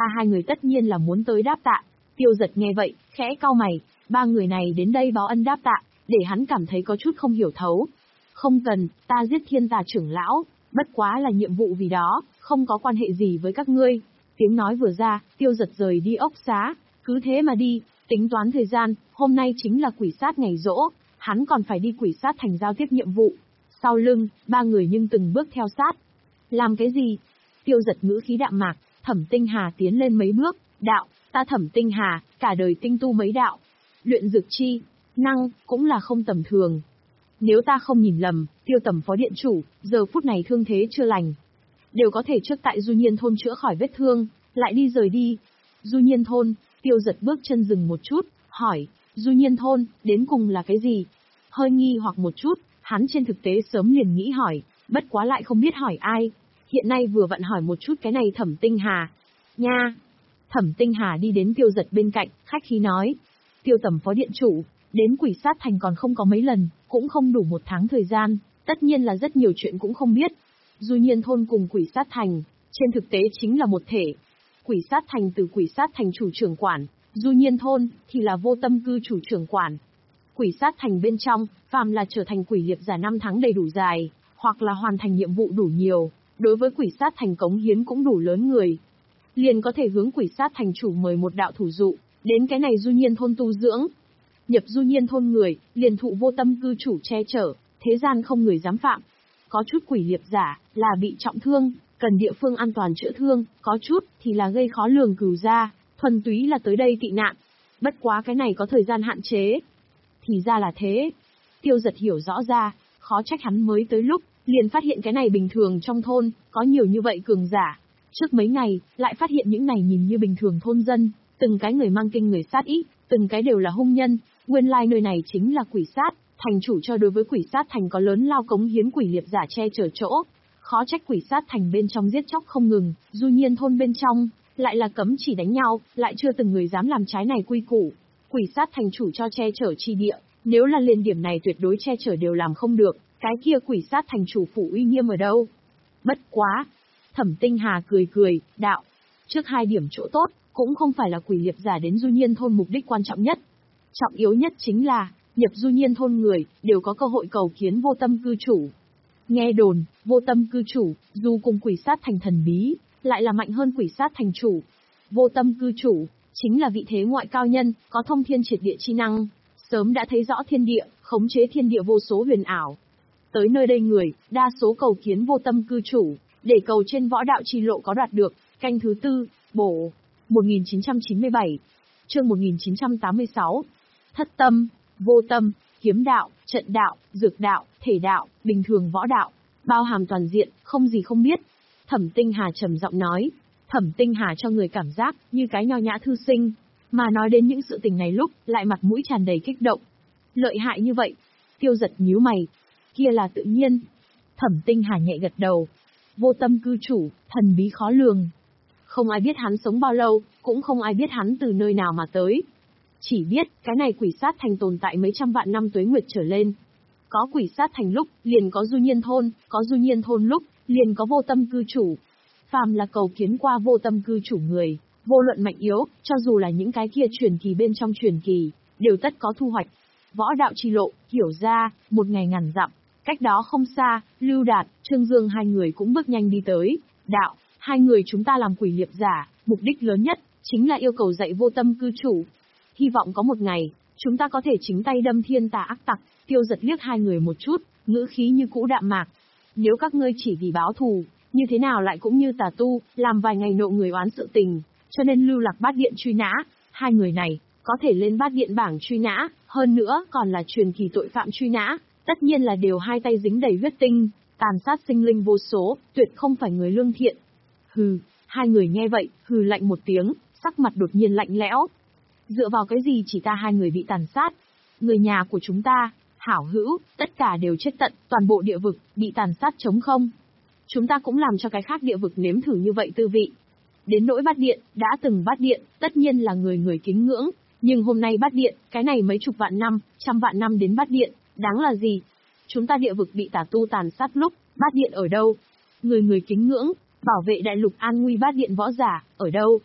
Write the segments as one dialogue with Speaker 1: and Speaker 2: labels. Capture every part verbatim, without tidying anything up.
Speaker 1: hai người tất nhiên là muốn tới đáp tạ. Tiêu Giật nghe vậy, khẽ cau mày, ba người này đến đây báo ân đáp tạ, để hắn cảm thấy có chút không hiểu thấu. Không cần, ta giết Thiên Tà trưởng lão, bất quá là nhiệm vụ vì đó, không có quan hệ gì với các ngươi. Tiếng nói vừa ra, Tiêu Giật rời đi ốc xá, cứ thế mà đi, tính toán thời gian, hôm nay chính là quỷ sát ngày giỗ, hắn còn phải đi quỷ sát thành giao tiếp nhiệm vụ. Sau lưng, ba người nhưng từng bước theo sát. Làm cái gì? Tiêu Giật ngữ khí đạm mạc, Thẩm Tinh Hà tiến lên mấy bước, đạo, ta Thẩm Tinh Hà, cả đời tinh tu mấy đạo. Luyện dược chi, năng, cũng là không tầm thường. Nếu ta không nhìn lầm, Tiêu Tầm phó điện chủ, giờ phút này thương thế chưa lành. Đều có thể trước tại Du Nhiên thôn chữa khỏi vết thương, lại đi rời đi. Du Nhiên thôn, Tiêu Giật bước chân dừng một chút, hỏi, Du Nhiên thôn, đến cùng là cái gì? Hơi nghi hoặc một chút, hắn trên thực tế sớm liền nghĩ hỏi, bất quá lại không biết hỏi ai. Hiện nay vừa vặn hỏi một chút cái này Thẩm Tinh Hà. Nha! Thẩm Tinh Hà đi đến Tiêu Giật bên cạnh, khách khí nói. Tiêu Tầm phó điện chủ, đến quỷ sát thành còn không có mấy lần, cũng không đủ một tháng thời gian, tất nhiên là rất nhiều chuyện cũng không biết. Du Nhiên thôn cùng quỷ sát thành, trên thực tế chính là một thể. Quỷ sát thành từ quỷ sát thành chủ trưởng quản, Du Nhiên thôn thì là vô tâm cư chủ trưởng quản. Quỷ sát thành bên trong, phàm là trở thành quỷ liệp giả năm tháng đầy đủ dài, hoặc là hoàn thành nhiệm vụ đủ nhiều, đối với quỷ sát thành cống hiến cũng đủ lớn người, liền có thể hướng quỷ sát thành chủ mời một đạo thủ dụ, đến cái này Du Nhiên thôn tu dưỡng. Nhập Du Nhiên thôn người, liền thụ vô tâm cư chủ che chở, thế gian không người dám phạm. Có chút quỷ liệp giả, là bị trọng thương, cần địa phương an toàn chữa thương, có chút, thì là gây khó lường cừu gia, thuần túy là tới đây tị nạn. Bất quá cái này có thời gian hạn chế. Thì ra là thế. Tiêu Giật hiểu rõ ra, khó trách hắn mới tới lúc, liền phát hiện cái này bình thường trong thôn, có nhiều như vậy cường giả. Trước mấy ngày, lại phát hiện những này nhìn như bình thường thôn dân, từng cái người mang kinh người sát ý, từng cái đều là hung nhân, nguyên lai nơi này chính là quỷ sát, thành chủ cho đối với quỷ sát thành có lớn lao cống hiến quỷ liệp giả che chở chỗ. Khó trách quỷ sát thành bên trong giết chóc không ngừng, Du Nhiên thôn bên trong, lại là cấm chỉ đánh nhau, lại chưa từng người dám làm trái này quy củ. Quỷ sát thành chủ cho che chở chi địa, nếu là liền điểm này tuyệt đối che chở đều làm không được, cái kia quỷ sát thành chủ phủ uy nghiêm ở đâu? Bất quá! Thẩm Tinh Hà cười cười, đạo, trước hai điểm chỗ tốt, cũng không phải là quỷ liệp giả đến Du Nhiên thôn mục đích quan trọng nhất. Trọng yếu nhất chính là, nhập Du Nhiên thôn người, đều có cơ hội cầu kiến vô tâm cư chủ. Nghe đồn, vô tâm cư chủ, dù cùng quỷ sát thành thần bí, lại là mạnh hơn quỷ sát thành chủ. Vô tâm cư chủ, chính là vị thế ngoại cao nhân, có thông thiên triệt địa chi năng, sớm đã thấy rõ thiên địa, khống chế thiên địa vô số huyền ảo. Tới nơi đây người, đa số cầu kiến vô tâm cư chủ, để cầu trên võ đạo chi lộ có đoạt được. Canh thứ tư, bổ, một nghìn chín trăm chín mươi bảy, chương một nghìn chín trăm tám mươi sáu. Thất tâm, vô tâm, kiếm đạo, trận đạo, dược đạo, thể đạo, bình thường võ đạo, bao hàm toàn diện, không gì không biết. Thẩm Tinh Hà trầm giọng nói. Thẩm Tinh Hà cho người cảm giác như cái nho nhã thư sinh, mà nói đến những sự tình này lúc, lại mặt mũi tràn đầy kích động. Lợi hại như vậy. Tiêu Giật nhíu mày. Kia là tự nhiên. Thẩm Tinh Hà nhẹ gật đầu. Vô tâm cư chủ, thần bí khó lường. Không ai biết hắn sống bao lâu, cũng không ai biết hắn từ nơi nào mà tới. Chỉ biết, cái này quỷ sát thành tồn tại mấy trăm vạn năm tuế nguyệt trở lên. Có quỷ sát thành lúc, liền có Du Nhiên thôn, có Du Nhiên thôn lúc, liền có vô tâm cư chủ. Phàm là cầu kiến qua vô tâm cư chủ người, vô luận mạnh yếu, cho dù là những cái kia truyền kỳ bên trong truyền kỳ, đều tất có thu hoạch. Võ đạo chi lộ, hiểu ra, một ngày ngàn dặm. Cách đó không xa, Lưu Đạt, Trương Dương hai người cũng bước nhanh đi tới. Đạo, hai người chúng ta làm quỷ liệp giả, mục đích lớn nhất, chính là yêu cầu dạy vô tâm cư chủ. Hy vọng có một ngày, chúng ta có thể chính tay đâm thiên tà ác tặc. Tiêu Giật liếc hai người một chút, ngữ khí như cũ đạm mạc. Nếu các ngươi chỉ vì báo thù, như thế nào lại cũng như tà tu, làm vài ngày nộ người oán sự tình, cho nên lưu lạc bát điện truy nã. Hai người này, có thể lên bát điện bảng truy nã, hơn nữa còn là truyền kỳ tội phạm truy nã, tất nhiên là đều hai tay dính đầy huyết tinh, tàn sát sinh linh vô số, tuyệt không phải người lương thiện. Hừ, hai người nghe vậy, hừ lạnh một tiếng, sắc mặt đột nhiên lạnh lẽo. Dựa vào cái gì chỉ ta hai người bị tàn sát? Người nhà của chúng ta, hảo hữu, tất cả đều chết tận, toàn bộ địa vực, bị tàn sát trống không. Chúng ta cũng làm cho cái khác địa vực nếm thử như vậy tư vị. Đến nỗi bát điện, đã từng bát điện, tất nhiên là người người kính ngưỡng, nhưng hôm nay bát điện, cái này mấy chục vạn năm, trăm vạn năm đến bát điện, đáng là gì? Chúng ta địa vực bị tà tu tàn sát lúc, bát điện ở đâu? Người người kính ngưỡng, bảo vệ đại lục an nguy bát điện võ giả, ở đâu?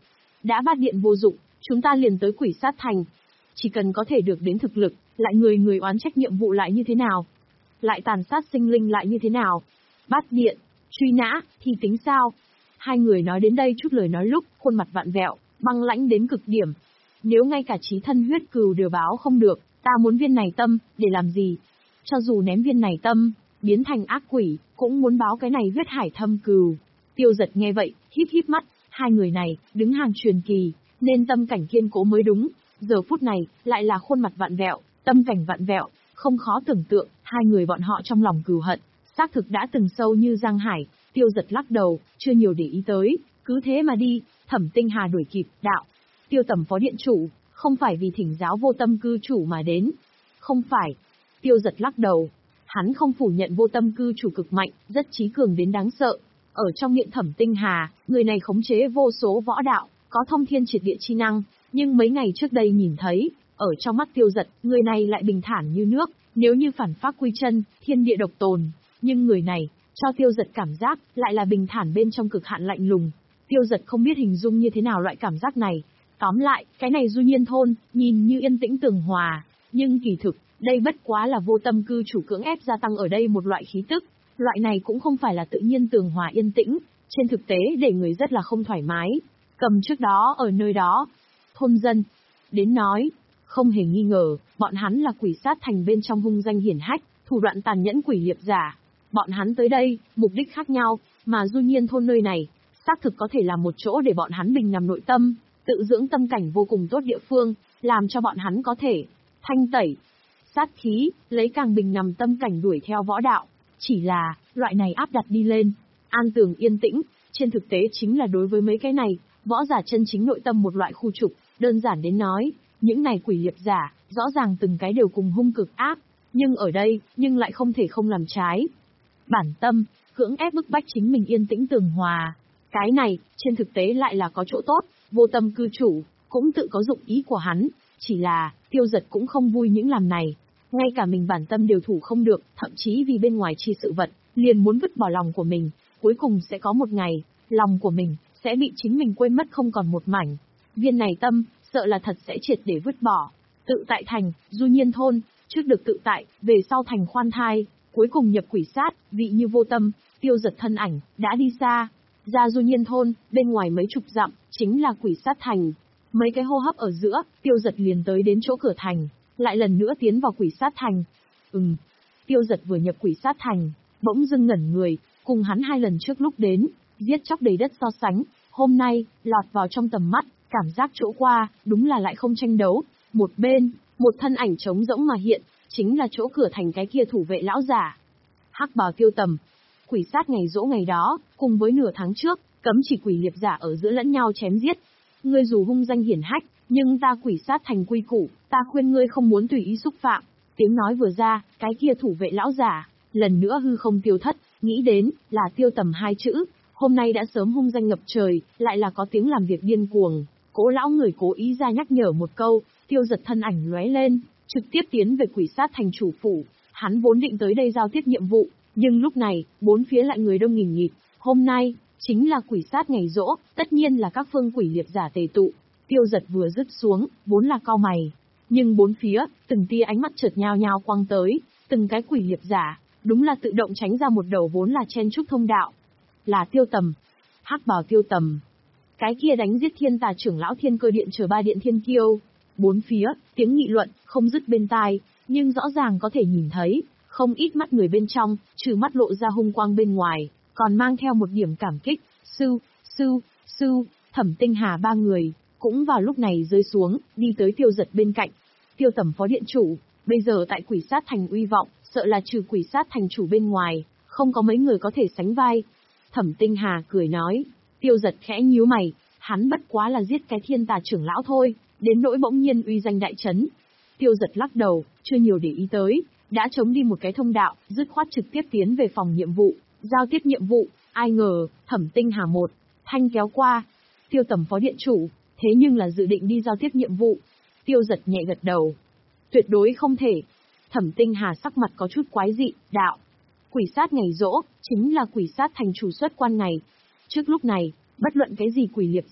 Speaker 1: đã bắt điện vô dụng, chúng ta liền tới quỷ sát thành. Chỉ cần có thể được đến thực lực, lại người người oán trách nhiệm vụ lại như thế nào? Lại tàn sát sinh linh lại như thế nào? Bắt điện, truy nã, thì tính sao? Hai người nói đến đây chút lời nói lúc, khuôn mặt vặn vẹo, băng lãnh đến cực điểm. Nếu ngay cả chí thân huyết cừu đều báo không được, ta muốn viên này tâm, để làm gì? Cho dù ném viên này tâm, biến thành ác quỷ, cũng muốn báo cái này huyết hải thâm cừu. Tiêu Giật nghe vậy, híp híp mắt, hai người này, đứng hàng truyền kỳ, nên tâm cảnh kiên cố mới đúng. Giờ phút này, lại là khuôn mặt vặn vẹo, tâm cảnh vặn vẹo, không khó tưởng tượng, hai người bọn họ trong lòng cừu hận, xác thực đã từng sâu như giang hải. Tiêu Giật lắc đầu, chưa nhiều để ý tới, cứ thế mà đi. Thẩm Tinh Hà đuổi kịp, đạo: Tiêu Tầm phó điện chủ, không phải vì thỉnh giáo vô tâm cư chủ mà đến. Không phải. Tiêu Giật lắc đầu. Hắn không phủ nhận vô tâm cư chủ cực mạnh, rất trí cường đến đáng sợ. Ở trong miệng Thẩm Tinh Hà, người này khống chế vô số võ đạo, có thông thiên triệt địa chi năng, nhưng mấy ngày trước đây nhìn thấy, ở trong mắt Tiêu Giật, người này lại bình thản như nước, nếu như phản pháp quy chân, thiên địa độc tồn, nhưng người này, cho Tiêu Giật cảm giác, lại là bình thản bên trong cực hạn lạnh lùng. Tiêu Giật không biết hình dung như thế nào loại cảm giác này. Tóm lại, cái này Du Nhiên thôn, nhìn như yên tĩnh tường hòa, nhưng kỳ thực, đây bất quá là vô tâm cư chủ cưỡng ép gia tăng ở đây một loại khí tức. Loại này cũng không phải là tự nhiên tường hòa yên tĩnh, trên thực tế để người rất là không thoải mái. Cầm trước đó ở nơi đó, thôn dân, đến nói, không hề nghi ngờ, bọn hắn là quỷ sát thành bên trong hung danh hiển hách, thủ đoạn tàn nhẫn quỷ liệp giả. Bọn hắn tới đây, mục đích khác nhau, mà Du Nhiên thôn nơi này, xác thực có thể là một chỗ để bọn hắn bình nằm nội tâm, tự dưỡng tâm cảnh vô cùng tốt địa phương, làm cho bọn hắn có thể thanh tẩy sát khí, lấy càng bình nằm tâm cảnh đuổi theo võ đạo. Chỉ là, loại này áp đặt đi lên, an tường yên tĩnh, trên thực tế chính là đối với mấy cái này, võ giả chân chính nội tâm một loại khu trục, đơn giản đến nói, những này quỷ liệp giả, rõ ràng từng cái đều cùng hung cực ác, nhưng ở đây, nhưng lại không thể không làm trái. Bản tâm, cưỡng ép bức bách chính mình yên tĩnh tường hòa. Cái này, trên thực tế lại là có chỗ tốt, vô tâm cư chủ, cũng tự có dụng ý của hắn, chỉ là, Tiêu Giật cũng không vui những làm này. Ngay cả mình bản tâm đều thủ không được, thậm chí vì bên ngoài chi sự vật, liền muốn vứt bỏ lòng của mình, cuối cùng sẽ có một ngày, lòng của mình, sẽ bị chính mình quên mất không còn một mảnh. Viên này tâm, sợ là thật sẽ triệt để vứt bỏ. Tự tại thành, Du Nhiên thôn, trước được tự tại, về sau thành khoan thai, cuối cùng nhập quỷ sát, vị như vô tâm. Tiêu Giật thân ảnh, đã đi xa. Ra Du Nhiên thôn, bên ngoài mấy chục dặm, chính là quỷ sát thành. Mấy cái hô hấp ở giữa, Tiêu Giật liền tới đến chỗ cửa thành, lại lần nữa tiến vào quỷ sát thành. Ừm. Tiêu Giật vừa nhập quỷ sát thành, bỗng dưng ngẩn người, cùng hắn hai lần trước lúc đến, giết chóc đầy đất so sánh, hôm nay, lọt vào trong tầm mắt, cảm giác chỗ qua, đúng là lại không tranh đấu. Một bên, một thân ảnh trống rỗng mà hiện, chính là chỗ cửa thành cái kia thủ vệ lão giả. Hắc bào Tiêu Tầm. Quỷ sát ngày dỗ ngày đó, cùng với nửa tháng trước, cấm chỉ quỷ liệp giả ở giữa lẫn nhau chém giết. Ngươi dù hung danh hiển hách, nhưng ta quỷ sát thành quy củ, ta khuyên ngươi không muốn tùy ý xúc phạm. Tiếng nói vừa ra, cái kia thủ vệ lão giả, lần nữa hư không tiêu thất, nghĩ đến, là Tiêu Tầm hai chữ, hôm nay đã sớm hung danh ngập trời, lại là có tiếng làm việc điên cuồng. Cố lão người cố ý ra nhắc nhở một câu, Tiêu Giật thân ảnh lóe lên, trực tiếp tiến về quỷ sát thành chủ phủ. Hắn vốn định tới đây giao tiếp nhiệm vụ, nhưng lúc này, bốn phía lại người đông nghìn nghịt. Hôm nay, chính là quỷ sát ngày giỗ, tất nhiên là các phương quỷ liệp giả tề tụ. Tiêu Giật vừa dứt xuống, vốn là cau mày. Nhưng bốn phía, từng tia ánh mắt chợt nhao nhao quăng tới, từng cái quỷ liệp giả, đúng là tự động tránh ra một đầu vốn là chen trúc thông đạo. Là Tiêu Tầm. Hắc bào Tiêu Tầm. Cái kia đánh giết thiên tà trưởng lão thiên cơ điện chờ ba điện thiên kiêu. Bốn phía, tiếng nghị luận, không dứt bên tai, nhưng rõ ràng có thể nhìn thấy, không ít mắt người bên trong, trừ mắt lộ ra hung quang bên ngoài, còn mang theo một điểm cảm kích. Sư, sư, sư, Thẩm Tinh Hà ba người, cũng vào lúc này rơi xuống, đi tới Tiêu Giật bên cạnh. Tiêu Tầm phó điện chủ, bây giờ tại quỷ sát thành uy vọng, sợ là trừ quỷ sát thành chủ bên ngoài, không có mấy người có thể sánh vai. Thẩm Tinh Hà cười nói. Tiêu Giật khẽ nhíu mày, hắn bất quá là giết cái thiên tà trưởng lão thôi, đến nỗi bỗng nhiên uy danh đại chấn. Tiêu Giật lắc đầu, chưa nhiều để ý tới, đã chống đi một cái thông đạo, dứt khoát trực tiếp tiến về phòng nhiệm vụ, giao tiếp nhiệm vụ. Ai ngờ, Thẩm Tinh Hà một thanh kéo qua. Tiêu Tầm phó điện chủ, thế nhưng là dự định đi giao tiếp nhiệm vụ. Tiêu Giật nhẹ gật đầu. Tuyệt đối không thể. Thẩm Tinh Hà sắc mặt có chút quái dị, đạo. Quỷ sát ngày giỗ, chính là quỷ sát thành chủ xuất quan ngày. Trước lúc này, bất luận cái gì quỷ liệp giả,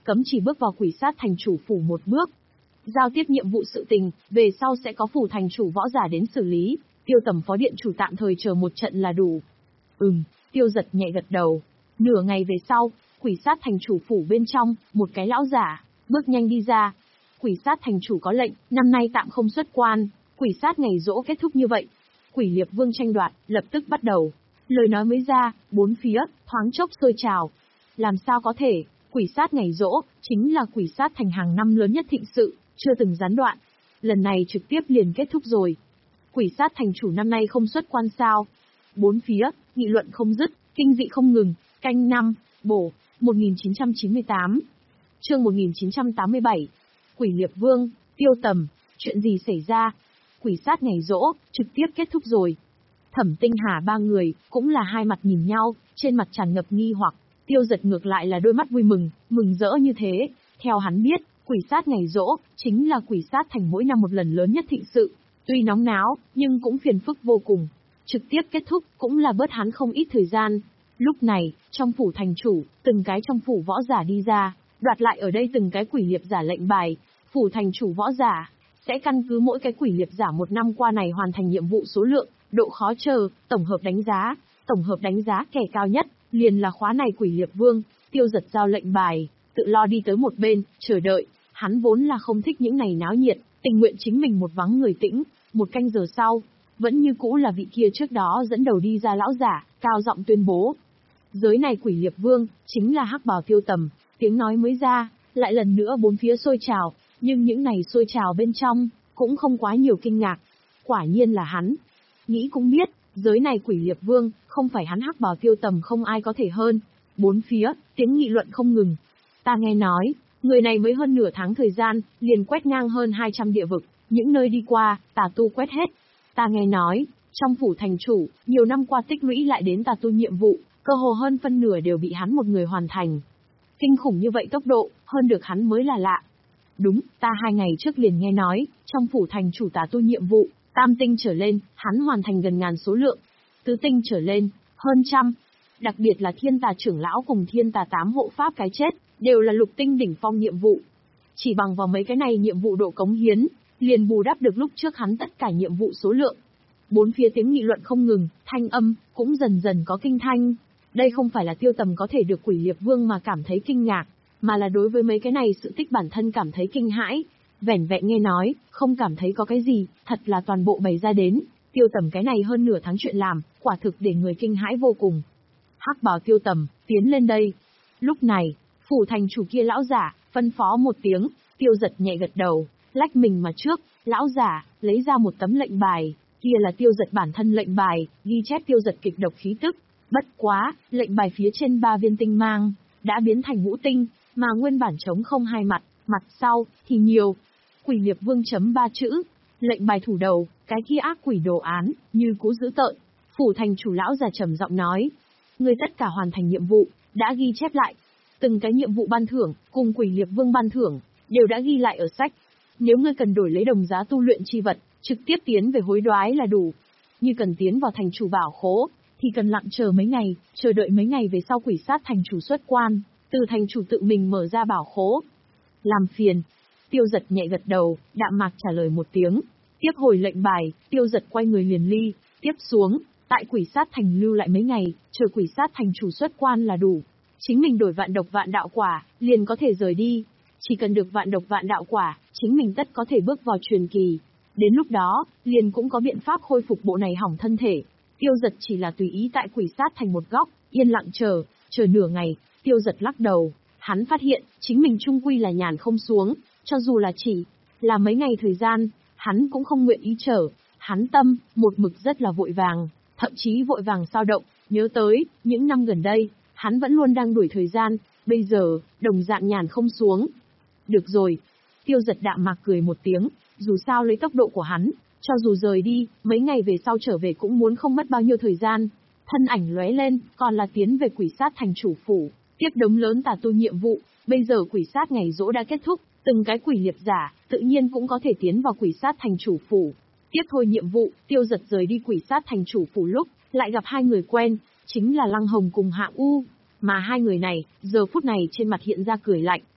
Speaker 1: cấm chỉ bước vào quỷ sát thành chủ phủ một bước. Giao tiếp nhiệm vụ sự tình, về sau sẽ có phủ thành chủ võ giả đến xử lý, Tiêu Tầm phó điện chủ tạm thời chờ một trận là đủ. Ừm, Tiêu Giật nhẹ gật đầu. Nửa ngày về sau, quỷ sát thành chủ phủ bên trong, một cái lão giả, bước nhanh đi ra. Quỷ sát thành chủ có lệnh, năm nay tạm không xuất quan, quỷ sát ngày giỗ kết thúc như vậy. Quỷ Liệp Vương tranh đoạt, lập tức bắt đầu. Lời nói mới ra, bốn phía, thoáng chốc sôi trào. Làm sao có thể, quỷ sát ngày giỗ, chính là quỷ sát thành hàng năm lớn nhất thịnh sự, chưa từng gián đoạn. Lần này trực tiếp liền kết thúc rồi. Quỷ sát thành chủ năm nay không xuất quan sao. Bốn phía, nghị luận không dứt, kinh dị không ngừng. Canh năm, bổ, một nghìn chín trăm chín mươi tám. Chương một nghìn chín trăm tám mươi bảy. Quỷ Liệp Vương, Tiêu Tầm, chuyện gì xảy ra? Quỷ sát ngày giỗ, trực tiếp kết thúc rồi. Thẩm Tinh Hà ba người, cũng là hai mặt nhìn nhau, trên mặt tràn ngập nghi hoặc. Tiêu Giật ngược lại là đôi mắt vui mừng, mừng rỡ như thế. Theo hắn biết, quỷ sát ngày giỗ, chính là quỷ sát thành mỗi năm một lần lớn nhất thịnh sự. Tuy nóng náo, nhưng cũng phiền phức vô cùng. Trực tiếp kết thúc, cũng là bớt hắn không ít thời gian. Lúc này, trong phủ thành chủ, từng cái trong phủ võ giả đi ra, đoạt lại ở đây từng cái quỷ liệp giả lệnh bài. Phủ thành chủ võ giả, sẽ căn cứ mỗi cái quỷ liệp giả một năm qua này hoàn thành nhiệm vụ số lượng, độ khó chờ, tổng hợp đánh giá. Tổng hợp đánh giá kẻ cao nhất, liền là khóa này quỷ liệp vương. Tiêu Giật giao lệnh bài, tự lo đi tới một bên, chờ đợi. Hắn vốn là không thích những này náo nhiệt, tình nguyện chính mình một vắng người tĩnh. Một canh giờ sau, vẫn như cũ là vị kia trước đó dẫn đầu đi ra lão giả, cao giọng tuyên bố. Giới này quỷ liệp vương, chính là hắc bào Tiêu Tầm. Tiếng nói mới ra, lại lần nữa bốn phía sôi trào, nhưng những này sôi trào bên trong, cũng không quá nhiều kinh ngạc. Quả nhiên là hắn. Nghĩ cũng biết, giới này quỷ liệp vương, không phải hắn hắc bào Tiêu Tầm không ai có thể hơn. Bốn phía, tiếng nghị luận không ngừng. Ta nghe nói, người này mới hơn nửa tháng thời gian, liền quét ngang hơn hai trăm địa vực, những nơi đi qua, tà tu quét hết. Ta nghe nói, trong phủ thành chủ, nhiều năm qua tích lũy lại đến tà tu nhiệm vụ, cơ hồ hơn phân nửa đều bị hắn một người hoàn thành. Kinh khủng như vậy tốc độ, hơn được hắn mới là lạ. Đúng, ta hai ngày trước liền nghe nói, trong phủ thành chủ tà tu nhiệm vụ, tam tinh trở lên, hắn hoàn thành gần ngàn số lượng. Tứ tinh trở lên, hơn trăm. Đặc biệt là thiên tà trưởng lão cùng thiên tà tám hộ pháp cái chết, đều là lục tinh đỉnh phong nhiệm vụ. Chỉ bằng vào mấy cái này nhiệm vụ độ cống hiến, liền bù đắp được lúc trước hắn tất cả nhiệm vụ số lượng. Bốn phía tiếng nghị luận không ngừng, thanh âm, cũng dần dần có kinh thanh. Đây không phải là Tiêu Tầm có thể được quỷ liệp vương mà cảm thấy kinh ngạc, mà là đối với mấy cái này sự tích bản thân cảm thấy kinh hãi. Vẻn vẹn nghe nói, không cảm thấy có cái gì, thật là toàn bộ bày ra đến. Tiêu Tầm cái này hơn nửa tháng chuyện làm, quả thực để người kinh hãi vô cùng. Hắc bào Tiêu Tầm, tiến lên đây. Lúc này, phủ thành chủ kia lão giả, phân phó một tiếng, Tiêu Giật nhẹ gật đầu, lách mình mà trước, lão giả, lấy ra một tấm lệnh bài, kia là Tiêu Giật bản thân lệnh bài, ghi chép Tiêu Giật kịch độc khí tức. Bất quá, lệnh bài phía trên ba viên tinh mang, đã biến thành ngũ tinh, mà nguyên bản trống không hai mặt, mặt sau, thì nhiều. Quỷ Liệp Vương chấm ba chữ, lệnh bài thủ đầu, cái kia ác quỷ đồ án, như cũ dữ tợn. Phủ thành chủ lão già trầm giọng nói, ngươi tất cả hoàn thành nhiệm vụ, đã ghi chép lại. Từng cái nhiệm vụ ban thưởng, cùng Quỷ Liệp Vương ban thưởng, đều đã ghi lại ở sách. Nếu ngươi cần đổi lấy đồng giá tu luyện chi vật, trực tiếp tiến về hối đoái là đủ. Như cần tiến vào thành chủ bảo khố, thì cần lặng chờ mấy ngày, chờ đợi mấy ngày về sau quỷ sát thành chủ xuất quan, từ thành chủ tự mình mở ra bảo khố. Làm phiền. Tiêu Giật nhẹ gật đầu, đạm mạc trả lời một tiếng. Tiếp hồi lệnh bài, Tiêu Giật quay người liền ly, tiếp xuống, tại quỷ sát thành lưu lại mấy ngày, chờ quỷ sát thành chủ xuất quan là đủ. Chính mình đổi vạn độc vạn đạo quả, liền có thể rời đi. Chỉ cần được vạn độc vạn đạo quả, chính mình tất có thể bước vào truyền kỳ. Đến lúc đó, liền cũng có biện pháp khôi phục bộ này hỏng thân thể. Tiêu Giật chỉ là tùy ý tại quỷ sát thành một góc, yên lặng chờ, chờ nửa ngày, Tiêu Giật lắc đầu. Hắn phát hiện, chính mình trung quy là nhàn không xuống, cho dù là chỉ là mấy ngày thời gian, hắn cũng không nguyện ý chờ. Hắn tâm, một mực rất là vội vàng, thậm chí vội vàng sao động, nhớ tới, những năm gần đây, hắn vẫn luôn đang đuổi thời gian, bây giờ, đồng dạng nhàn không xuống. Được rồi. Tiêu Giật đạm mạc cười một tiếng, dù sao lấy tốc độ của hắn, cho dù rời đi, mấy ngày về sau trở về cũng muốn không mất bao nhiêu thời gian. Thân ảnh lóe lên, còn là tiến về quỷ sát thành chủ phủ, tiếp đống lớn tà tu nhiệm vụ, bây giờ quỷ sát ngày giỗ đã kết thúc, từng cái quỷ liệp giả, tự nhiên cũng có thể tiến vào quỷ sát thành chủ phủ. Tiếp thôi nhiệm vụ, Tiêu Giật rời đi quỷ sát thành chủ phủ lúc, lại gặp hai người quen, chính là Lăng Hồng cùng Hạ U. Mà hai người này, giờ phút này trên mặt hiện ra cười lạnh,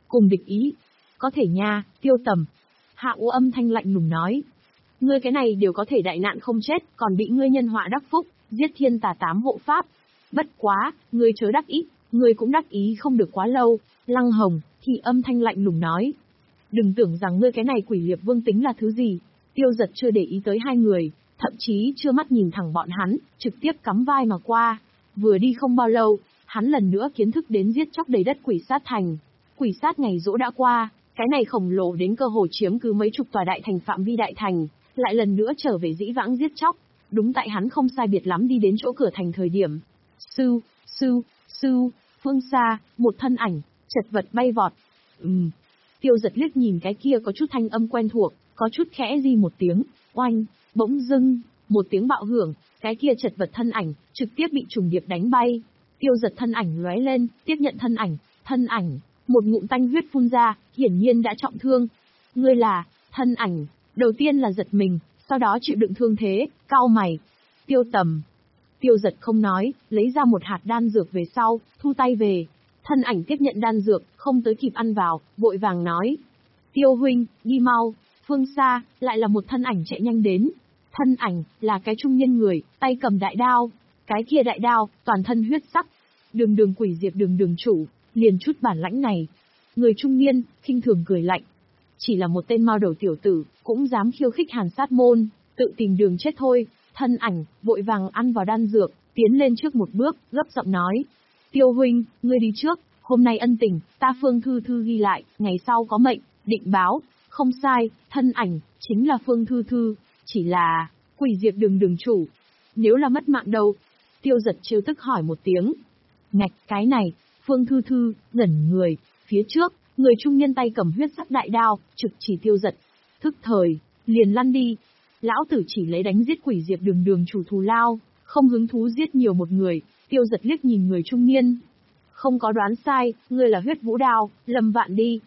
Speaker 1: Cùng địch ý. Có thể nha, Tiêu Tầm. Hạ U âm thanh lạnh lùng nói. Ngươi cái này đều có thể đại nạn không chết, còn bị ngươi nhân họa đắc phúc, giết thiên tà tám hộ pháp. Bất quá, ngươi chớ đắc ý, ngươi cũng đắc ý không được quá lâu. Lăng Hồng, thì âm thanh lạnh lùng nói. Đừng tưởng rằng ngươi cái này quỷ liệp vương tính là thứ gì. Tiêu Giật chưa để ý tới hai người, thậm chí chưa mắt nhìn thẳng bọn hắn, trực tiếp cắm vai mà qua. Vừa đi không bao lâu, hắn lần nữa kiến thức đến giết chóc đầy đất quỷ sát thành. Quỷ sát ngày dỗ đã qua, cái này khổng lồ đến cơ hồ chiếm cứ mấy chục tòa đại thành phạm vi đại thành, lại lần nữa trở về dĩ vãng giết chóc. Đúng tại hắn không sai biệt lắm đi đến chỗ cửa thành thời điểm. Sư, sư, sư, phương xa, một thân ảnh, chật vật bay vọt. Ừm. Tiêu Giật liếc nhìn cái kia có chút thanh âm quen thuộc, có chút khẽ di một tiếng, oanh, bỗng dưng, một tiếng bạo hưởng, cái kia chật vật thân ảnh, trực tiếp bị trùng điệp đánh bay. Tiêu Giật thân ảnh lóe lên, tiếp nhận thân ảnh, thân ảnh, một ngụm tanh huyết phun ra, hiển nhiên đã trọng thương. Ngươi là, thân ảnh, đầu tiên là giật mình, sau đó chịu đựng thương thế, cau mày. Tiêu Tầm. Tiêu Giật không nói, lấy ra một hạt đan dược về sau, thu tay về. Thân ảnh tiếp nhận đan dược, không tới kịp ăn vào, vội vàng nói. Tiêu huynh, đi mau. Phương xa, lại là một thân ảnh chạy nhanh đến. Thân ảnh, là cái trung nhân người, tay cầm đại đao. Cái kia đại đao, toàn thân huyết sắc. Đường đường quỷ diệp đường đường chủ, liền chút bản lãnh này. Người trung niên, khinh thường cười lạnh. Chỉ là một tên mao đầu tiểu tử, cũng dám khiêu khích Hàn Sát môn, tự tìm đường chết thôi. Thân ảnh, vội vàng ăn vào đan dược, tiến lên trước một bước, gấp giọng nói. Tiêu huynh, ngươi đi trước, hôm nay ân tình, ta Phương Thư Thư ghi lại, ngày sau có mệnh, định báo. Không sai, thân ảnh, chính là Phương Thư Thư, chỉ là, quỷ diệp đường đường chủ. Nếu là mất mạng đâu? Tiêu Giật trêu tức hỏi một tiếng. Ngạch, cái này, Phương Thư Thư, ngẩn người, phía trước, người trung nhân tay cầm huyết sắc đại đao, trực chỉ Tiêu Giật. Thức thời, liền lăn đi. Lão tử chỉ lấy đánh giết quỷ diệp đường đường chủ thù lao, không hứng thú giết nhiều một người. Tiêu Giật liếc nhìn người trung niên. Không có đoán sai, ngươi là Huyết Vũ Đao, Lâm Vạn đi.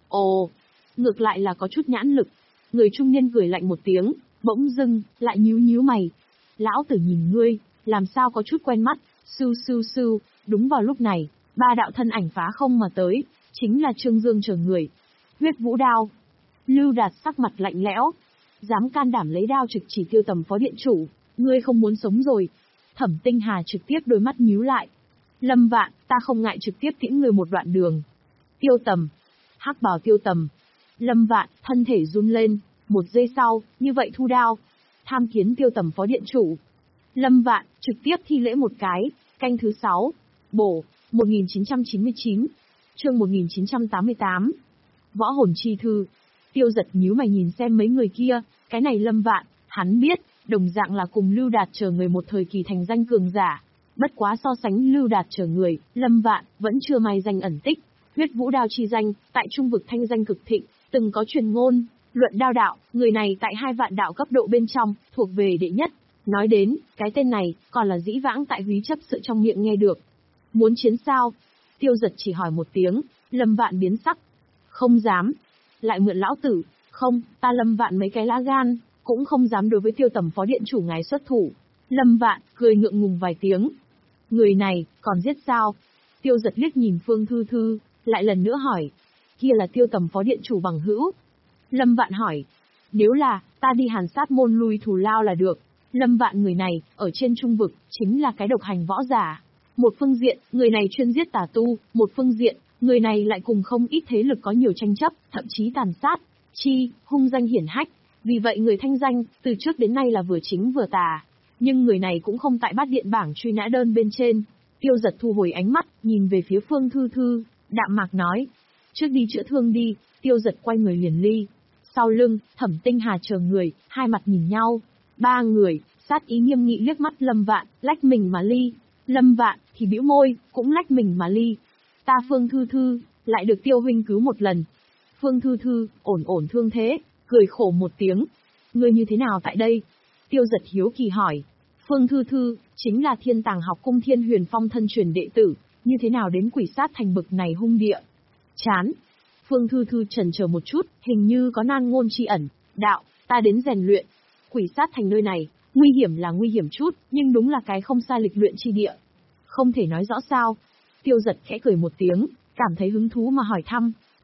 Speaker 1: Ồ, ngược lại là có chút nhãn lực. Người trung niên cười lạnh một tiếng, bỗng dưng, lại nhíu nhíu mày. Lão tử nhìn ngươi, làm sao có chút quen mắt, sưu sưu sưu. Đúng vào lúc này, ba đạo thân ảnh phá không mà tới, chính là Trương Dương chờ người. Huyết Vũ Đao. Lưu Đạt sắc mặt lạnh lẽo. Dám can đảm lấy đao trực chỉ Tiêu Tầm phó điện chủ, ngươi không muốn sống rồi. Thẩm Tinh Hà trực tiếp đôi mắt nhíu lại. Lâm Vạn, ta không ngại trực tiếp tiễn người một đoạn đường. Tiêu Tầm. Hắc bào Tiêu Tầm. Lâm Vạn, thân thể run lên, một giây sau, như vậy thu đao. Tham kiến Tiêu Tầm phó điện chủ. Lâm Vạn, trực tiếp thi lễ một cái, canh thứ sáu. Bổ, một nghìn chín trăm chín mươi chín. Chương một nghìn chín trăm tám mươi tám. Võ hồn chi thư. Tiêu Giật nhíu mày nhìn xem mấy người kia, cái này Lâm Vạn, hắn biết, đồng dạng là cùng Lưu Đạt chờ người một thời kỳ thành danh cường giả. Bất quá so sánh Lưu Đạt chờ người, Lâm Vạn, vẫn chưa may danh ẩn tích. Huyết Vũ Đao chi danh, tại trung vực thanh danh cực thịnh, từng có truyền ngôn, luận đao đạo, người này tại hai vạn đạo cấp độ bên trong, thuộc về đệ nhất. Nói đến, cái tên này, còn là dĩ vãng tại húy chấp sự trong miệng nghe được. Muốn chiến sao? Tiêu Giật chỉ hỏi một tiếng, Lâm Vạn biến sắc. Không dám. Lại mượn lão tử, không, ta Lâm Vạn mấy cái lá gan, cũng không dám đối với Tiêu Tầm phó điện chủ ngài xuất thủ. Lâm Vạn, cười ngượng ngùng vài tiếng. Người này, còn giết sao? Tiêu Giật liếc nhìn Phương Thư Thư, lại lần nữa hỏi. Kia là Tiêu Tầm phó điện chủ bằng hữu. Lâm Vạn hỏi. Nếu là, ta đi Hàn Sát môn lui thù lao là được. Lâm Vạn người này, ở trên trung vực, chính là cái độc hành võ giả. Một phương diện, người này chuyên giết tà tu, một phương diện, người này lại cùng không ít thế lực có nhiều tranh chấp, thậm chí tàn sát, chi, hung danh hiển hách. Vì vậy người thanh danh, từ trước đến nay là vừa chính vừa tà. Nhưng người này cũng không tại bát điện bảng truy nã đơn bên trên. Tiêu Giật thu hồi ánh mắt, nhìn về phía Phương Thư Thư, đạm mạc nói. Trước đi chữa thương đi. Tiêu Giật quay người liền ly. Sau lưng, Thẩm Tinh Hà chờ người, hai mặt nhìn nhau. Ba người, sát ý nghiêm nghị liếc mắt Lâm Vạn, lách mình mà ly. Lâm Vạn, thì bĩu môi, cũng lách mình mà ly. Ta Phương Thư Thư, lại được Tiêu huynh cứu một lần. Phương Thư Thư, ổn ổn thương thế, cười khổ một tiếng. Ngươi như thế nào tại đây? Tiêu Giật hiếu kỳ hỏi. Phương Thư Thư, chính là Thiên Tàng học cung Thiên Huyền Phong thân truyền đệ tử, như thế nào đến quỷ sát thành bực này hung địa? Chán. Phương Thư Thư chần chờ một chút, hình như có nan ngôn chi ẩn. Đạo, ta đến rèn luyện. Quỷ sát thành nơi này, nguy hiểm là nguy hiểm chút, nhưng đúng là cái không sai lịch luyện chi địa. Không thể nói rõ sao. Tiêu Giật khẽ cười một tiếng, cảm thấy hứng thú mà hỏi thăm.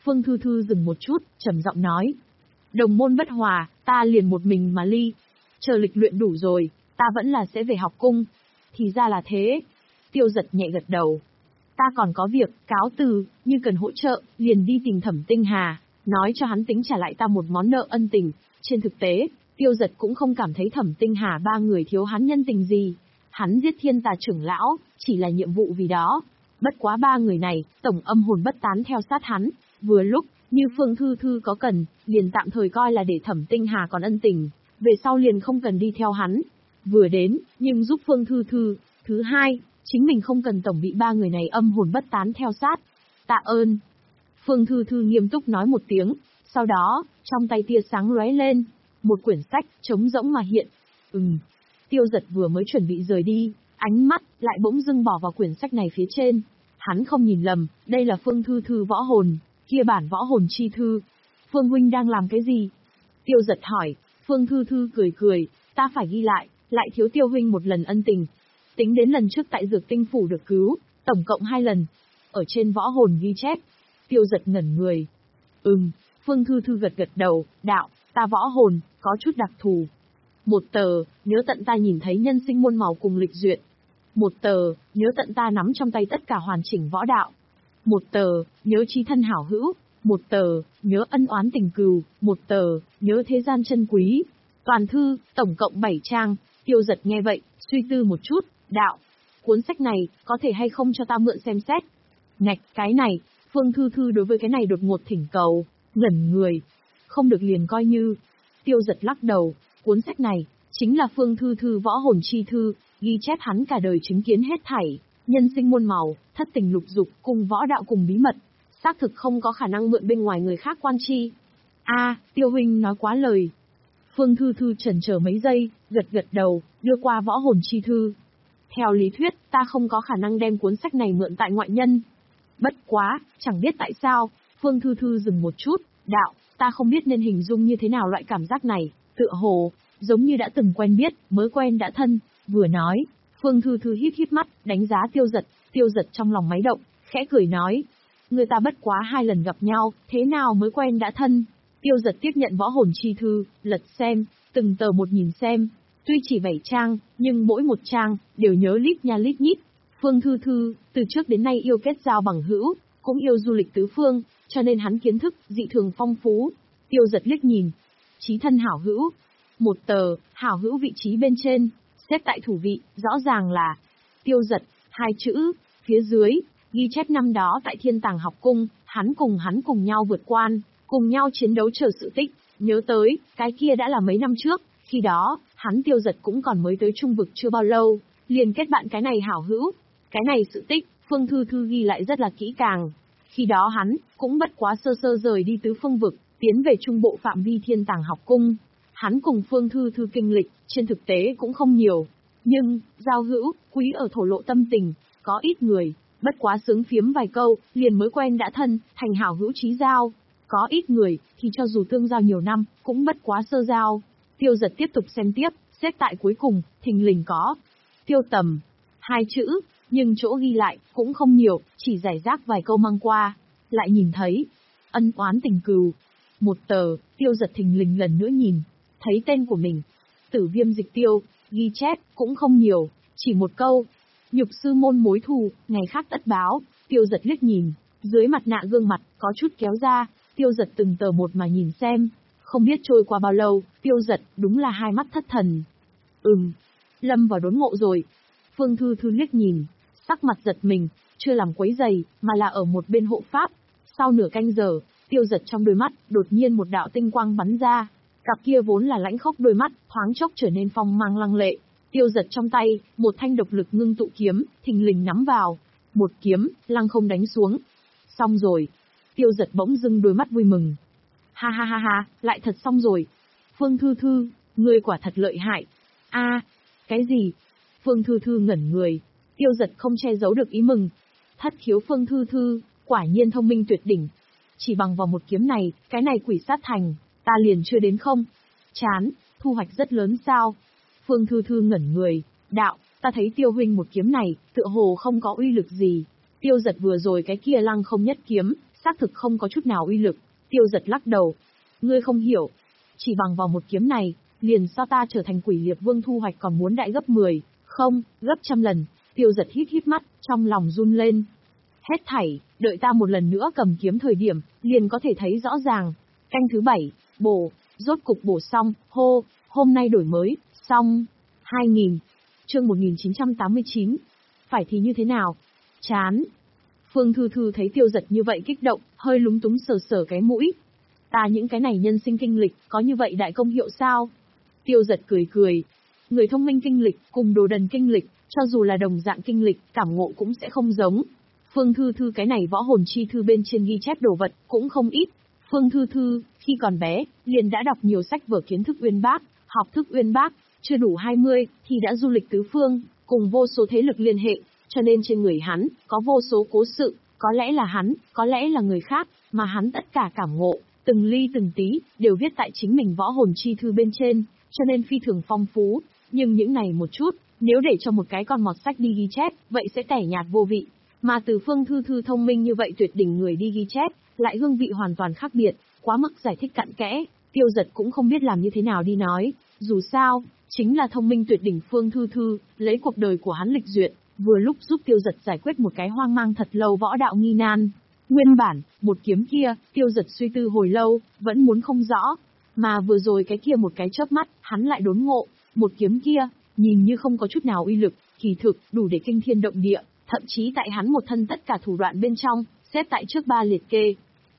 Speaker 1: Phương Thư Thư dừng một chút, trầm giọng nói. Đồng môn bất hòa, ta liền một mình mà ly. Chờ lịch luyện đủ rồi, ta vẫn là sẽ về học cung. Thì ra là thế. Tiêu Giật nhẹ gật đầu. Ta còn có việc, cáo từ, như cần hỗ trợ, liền đi tìm Thẩm Tinh Hà, nói cho hắn tính trả lại ta một món nợ ân tình. Trên thực tế, Tiêu Giật cũng không cảm thấy Thẩm Tinh Hà ba người thiếu hắn nhân tình gì. Hắn giết Thiên Tà trưởng lão, chỉ là nhiệm vụ vì đó. Bất quá ba người này, tổng âm hồn bất tán theo sát hắn, vừa lúc, như Phương Thư Thư có cần, liền tạm thời coi là để Thẩm Tinh Hà còn ân tình, về sau liền không cần đi theo hắn. Vừa đến, nhưng giúp Phương Thư Thư. Thứ hai, chính mình không cần tổng bị ba người này âm hồn bất tán theo sát. Tạ ơn. Phương Thư Thư nghiêm túc nói một tiếng, sau đó, trong tay tia sáng lóe lên, một quyển sách, trống rỗng mà hiện. Ừm. Tiêu Giật vừa mới chuẩn bị rời đi, ánh mắt lại bỗng dưng bỏ vào quyển sách này phía trên. Hắn không nhìn lầm, đây là Phương Thư Thư võ hồn, kia bản võ hồn chi thư. Phương huynh đang làm cái gì? Tiêu Giật hỏi. Phương Thư Thư cười cười, ta phải ghi lại, lại thiếu Tiêu huynh một lần ân tình. Tính đến lần trước tại Dược Tinh phủ được cứu, tổng cộng hai lần. Ở trên võ hồn ghi chép. Tiêu Giật ngẩn người. Ừm, Phương Thư Thư gật gật đầu, đạo, ta võ hồn, có chút đặc thù. Một tờ, nhớ tận ta nhìn thấy nhân sinh muôn màu cùng lịch duyệt. Một tờ, nhớ tận ta nắm trong tay tất cả hoàn chỉnh võ đạo. Một tờ, nhớ chí thân hảo hữu. Một tờ, nhớ ân oán tình cừu. Một tờ, nhớ thế gian chân quý. Toàn thư, tổng cộng bảy trang. Tiêu Giật nghe vậy, suy tư một chút, đạo. Cuốn sách này, có thể hay không cho ta mượn xem xét? Ngạch, cái này, Phương Thư Thư đối với cái này đột ngột thỉnh cầu, ngẩn người. Không được liền coi như. Tiêu Giật lắc đầu, cuốn sách này, chính là Phương Thư Thư võ hồn chi thư, ghi chép hắn cả đời chứng kiến hết thảy, nhân sinh muôn màu, thất tình lục dục, cùng võ đạo cùng bí mật, xác thực không có khả năng mượn bên ngoài người khác quan chi. A, Tiêu huynh nói quá lời. Phương Thư Thư chần chờ mấy giây, gật gật đầu, đưa qua võ hồn chi thư. Theo lý thuyết, ta không có khả năng đem cuốn sách này mượn tại ngoại nhân. Bất quá, chẳng biết tại sao, Phương Thư Thư dừng một chút, đạo, ta không biết nên hình dung như thế nào loại cảm giác này, tựa hồ, giống như đã từng quen biết, mới quen đã thân. Vừa nói, Phương Thư Thư híp híp mắt, đánh giá Tiêu Giật. Tiêu Giật trong lòng máy động, khẽ cười nói, người ta bất quá hai lần gặp nhau, thế nào mới quen đã thân? Tiêu Giật tiếp nhận võ hồn chi thư, lật xem, từng tờ một nhìn xem, tuy chỉ bảy trang, nhưng mỗi một trang đều nhớ lít nha lít nhít. Phương Thư Thư từ trước đến nay yêu kết giao bằng hữu, cũng yêu du lịch tứ phương, cho nên hắn kiến thức dị thường phong phú. Tiêu Giật liếc nhìn, chí thân hảo hữu, một tờ, hảo hữu vị trí bên trên, xếp tại thủ vị, rõ ràng là Tiêu Giật, hai chữ, phía dưới, ghi chép năm đó tại Thiên Tàng học cung, hắn cùng hắn cùng nhau vượt quan, cùng nhau chiến đấu chờ sự tích, nhớ tới, cái kia đã là mấy năm trước, khi đó, hắn Tiêu Giật cũng còn mới tới Trung vực chưa bao lâu, liền kết bạn cái này hảo hữu. Cái này sự tích, Phương Thư Thư ghi lại rất là kỹ càng. Khi đó hắn, cũng bất quá sơ sơ rời đi tứ phương vực, tiến về trung bộ phạm vi Thiên Tàng học cung. Hắn cùng Phương Thư Thư kinh lịch, trên thực tế cũng không nhiều. Nhưng, giao hữu, quý ở thổ lộ tâm tình, có ít người, bất quá sướng phiếm vài câu, liền mới quen đã thân, thành hảo hữu chí giao. Có ít người, thì cho dù tương giao nhiều năm, cũng bất quá sơ giao. Tiêu Giật tiếp tục xem tiếp, xếp tại cuối cùng, thình lình có Tiêu Tầm, hai chữ, nhưng chỗ ghi lại, cũng không nhiều, chỉ giải rác vài câu mang qua. Lại nhìn thấy, ân oán tình cừu. Một tờ, Tiêu Giật thình lình lần nữa nhìn, thấy tên của mình. Tử Viêm Dịch Tiêu, ghi chép, cũng không nhiều, chỉ một câu. Nhục sư môn mối thù, ngày khác tất báo. Tiêu Giật liếc nhìn, dưới mặt nạ gương mặt, có chút kéo ra. Tiêu Giật từng tờ một mà nhìn xem. Không biết trôi qua bao lâu, Tiêu Giật đúng là hai mắt thất thần. Ừm, lâm vào đốn ngộ rồi. Phương Thư Thư liếc nhìn, sắc mặt giật mình, chưa làm quấy giày, mà là ở một bên hộ pháp. Sau nửa canh giờ, Tiêu Giật trong đôi mắt, đột nhiên một đạo tinh quang bắn ra. Cặp kia vốn là lãnh khốc đôi mắt, thoáng chốc trở nên phong mang lăng lệ. Tiêu Giật trong tay, một thanh độc lực ngưng tụ kiếm, thình lình nắm vào. Một kiếm, lăng không đánh xuống. Xong rồi. Tiêu Giật bỗng dưng đôi mắt vui mừng. Ha ha ha ha, lại thật xong rồi. Phương Thư Thư, ngươi quả thật lợi hại. A, cái gì? Phương Thư Thư ngẩn người. Tiêu Giật không che giấu được ý mừng. Thất khiếu Phương Thư Thư, quả nhiên thông minh tuyệt đỉnh. Chỉ bằng vào một kiếm này, cái này quỷ sát thành, ta liền chưa đến không? Chán, thu hoạch rất lớn sao? Phương Thư Thư ngẩn người, đạo, ta thấy Tiêu huynh một kiếm này, tựa hồ không có uy lực gì. Tiêu Giật vừa rồi cái kia lăng không nhất kiếm, xác thực không có chút nào uy lực. Tiêu Giật lắc đầu. Ngươi không hiểu. Chỉ bằng vào một kiếm này, liền sao ta trở thành Quỷ Liệp Vương thu hoạch còn muốn đại gấp mười, không, gấp trăm lần. Tiêu Giật hít hít mắt, trong lòng run lên. Hết thảy, đợi ta một lần nữa cầm kiếm thời điểm, liền có thể thấy rõ ràng. Canh thứ bảy, bổ, rốt cục bổ xong, hô, hôm nay đổi mới, xong. hai nghìn, chương một nghìn chín trăm tám mươi chín. Phải thì như thế nào? Chán. Phương Thư Thư thấy Tiêu Giật như vậy kích động, hơi lúng túng sờ sờ cái mũi. Ta những cái này nhân sinh kinh lịch, có như vậy đại công hiệu sao? Tiêu Giật cười cười. Người thông minh kinh lịch, cùng đồ đần kinh lịch, cho dù là đồng dạng kinh lịch, cảm ngộ cũng sẽ không giống. Phương Thư Thư cái này võ hồn chi thư bên trên ghi chép đồ vật, cũng không ít. Phương Thư Thư, khi còn bé, liền đã đọc nhiều sách vở kiến thức uyên bác, học thức uyên bác, chưa đủ hai mươi, thì đã du lịch tứ phương, cùng vô số thế lực liên hệ, cho nên trên người hắn, có vô số cố sự, có lẽ là hắn, có lẽ là người khác, mà hắn tất cả cảm ngộ, từng ly từng tí, đều viết tại chính mình võ hồn chi thư bên trên, cho nên phi thường phong phú, nhưng những này một chút, nếu để cho một cái con mọt sách đi ghi chép, vậy sẽ tẻ nhạt vô vị, mà từ Phương Thư Thư thông minh như vậy tuyệt đỉnh người đi ghi chép, lại hương vị hoàn toàn khác biệt, quá mức giải thích cặn kẽ, Tiêu Giật cũng không biết làm như thế nào đi nói, dù sao, chính là thông minh tuyệt đỉnh Phương Thư Thư, lấy cuộc đời của hắn lịch duyệt, vừa lúc giúp Tiêu Giật giải quyết một cái hoang mang thật lâu võ đạo nghi nan. Nguyên bản, một kiếm kia, Tiêu Giật suy tư hồi lâu, vẫn muốn không rõ, mà vừa rồi cái kia một cái chớp mắt, hắn lại đốn ngộ, một kiếm kia, nhìn như không có chút nào uy lực, kỳ thực, đủ để kinh thiên động địa, thậm chí tại hắn một thân tất cả thủ đoạn bên trong, xếp tại trước ba liệt kê.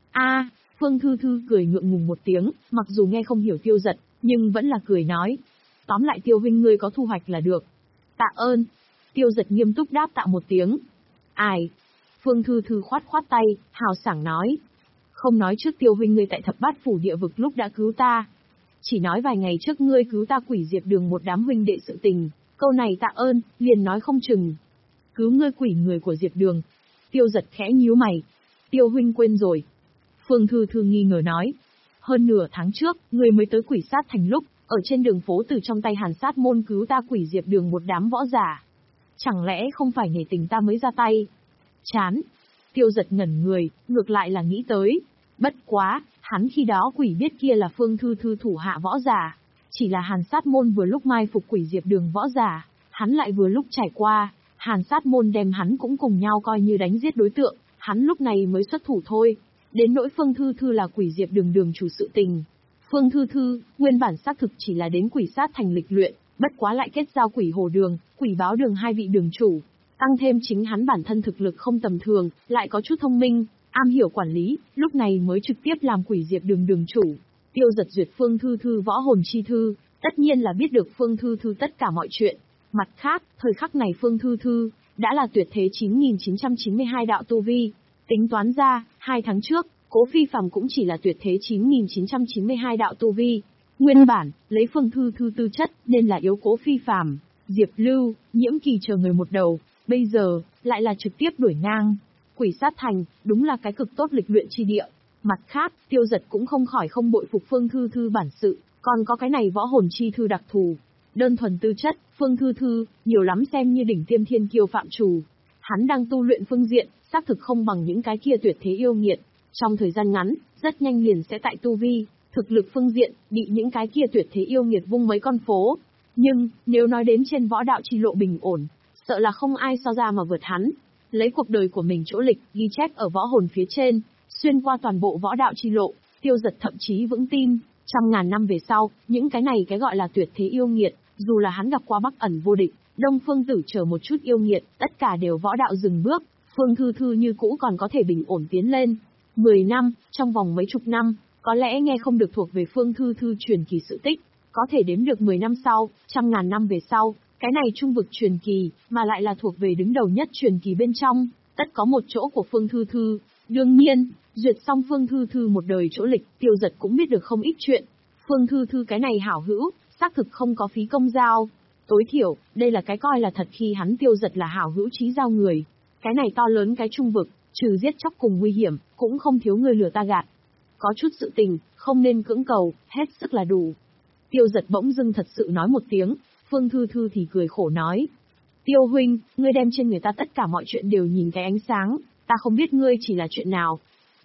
Speaker 1: A, Phương Thư Thư cười ngượng ngùng một tiếng, mặc dù nghe không hiểu Tiêu Giật, nhưng vẫn là cười nói. Tóm lại Tiêu huynh ngươi có thu hoạch là được. Tạ ơn. Tiêu Giật nghiêm túc đáp tạ một tiếng. Ai? Phương Thư Thư khoát khoát tay, hào sảng nói. Không nói trước Tiêu huynh ngươi tại thập bát phủ địa vực lúc đã cứu ta. Chỉ nói vài ngày trước ngươi cứu ta quỷ diệp đường một đám huynh đệ sự tình, câu này tạ ơn, liền nói không chừng. Cứu ngươi quỷ người của diệp đường. Tiêu Giật khẽ nhíu mày. Tiêu huynh quên rồi. Phương Thư Thư nghi ngờ nói. Hơn nửa tháng trước, ngươi mới tới quỷ sát thành lúc, ở trên đường phố từ trong tay Hàn Sát môn cứu ta quỷ diệp đường một đám võ giả. Chẳng lẽ không phải nể tình ta mới ra tay? Chán. Tiêu Giật ngẩn người, ngược lại là nghĩ tới. Bất quá, hắn khi đó quỷ biết kia là Phương Thư Thư thủ hạ võ giả. Chỉ là Hàn Sát môn vừa lúc mai phục quỷ diệp đường võ giả, hắn lại vừa lúc trải qua, Hàn Sát môn đem hắn cũng cùng nhau coi như đánh giết đối tượng, hắn lúc này mới xuất thủ thôi. Đến nỗi Phương Thư Thư là quỷ diệp đường đường chủ sự tình. Phương Thư Thư, nguyên bản xác thực chỉ là đến quỷ sát thành lịch luyện, bất quá lại kết giao quỷ hồ đường, quỷ báo đường hai vị đường chủ. Tăng thêm chính hắn bản thân thực lực không tầm thường, lại có chút thông minh, am hiểu quản lý, lúc này mới trực tiếp làm quỷ diệp đường đường chủ. Tiêu Giật duyệt Phương Thư Thư võ hồn chi thư, tất nhiên là biết được Phương Thư Thư tất cả mọi chuyện. Mặt khác, thời khắc này Phương Thư Thư, đã là tuyệt thế chín nghìn chín trăm chín mươi hai đạo tu vi. Tính toán ra, hai tháng trước, Cố Phi Phàm cũng chỉ là tuyệt thế chín nghìn chín trăm chín mươi hai đạo tu vi. Nguyên bản, lấy Phương Thư Thư tư chất, nên là yếu Cố Phi Phàm, Diệp Lưu, Nhiễm Kỳ chờ người một đầu, bây giờ, lại là trực tiếp đuổi ngang. Quỷ sát thành, đúng là cái cực tốt lịch luyện chi địa. Mặt khác, Tiêu Giật cũng không khỏi không bội phục Phương Thư Thư bản sự, còn có cái này võ hồn chi thư đặc thù. Đơn thuần tư chất, Phương Thư Thư, nhiều lắm xem như đỉnh tiêm thiên kiêu phạm trù. Hắn đang tu luyện phương diện, xác thực không bằng những cái kia tuyệt thế yêu nghiệt. Trong thời gian ngắn, rất nhanh liền sẽ tại tu vi, thực lực phương diện, bị những cái kia tuyệt thế yêu nghiệt vung mấy con phố. Nhưng, nếu nói đến trên võ đạo chi lộ bình ổn, sợ là không ai so ra mà vượt hắn. Lấy cuộc đời của mình chỗ lịch, ghi chép ở võ hồn phía trên, xuyên qua toàn bộ võ đạo chi lộ, Tiêu Giật thậm chí vững tin, trăm ngàn năm về sau, những cái này cái gọi là tuyệt thế yêu nghiệt, dù là hắn gặp qua Bắc Ẩn vô địch, Đông Phương Tử chờ một chút yêu nghiệt, tất cả đều võ đạo dừng bước, Phương Thư Thư như cũ còn có thể bình ổn tiến lên. Mười năm, trong vòng mấy chục năm, có lẽ nghe không được thuộc về Phương Thư Thư truyền kỳ sự tích, có thể đếm được mười năm sau, trăm ngàn năm về sau, cái này trung vực truyền kỳ, mà lại là thuộc về đứng đầu nhất truyền kỳ bên trong, tất có một chỗ của Phương Thư Thư. Đương nhiên, duyệt xong Phương Thư Thư một đời chỗ lịch, Tiêu Giật cũng biết được không ít chuyện. Phương Thư Thư cái này hảo hữu, xác thực không có phí công giao. Tối thiểu, đây là cái coi là thật khi hắn Tiêu Giật là hảo hữu chí giao người. Cái này to lớn cái trung vực, trừ giết chóc cùng nguy hiểm, cũng không thiếu người lừa ta gạt. Có chút sự tình, không nên cưỡng cầu, hết sức là đủ. Tiêu Giật bỗng dưng thật sự nói một tiếng, Phương Thư Thư thì cười khổ nói. Tiêu huynh, ngươi đem trên người ta tất cả mọi chuyện đều nhìn cái ánh sáng, ta không biết ngươi chỉ là chuyện nào.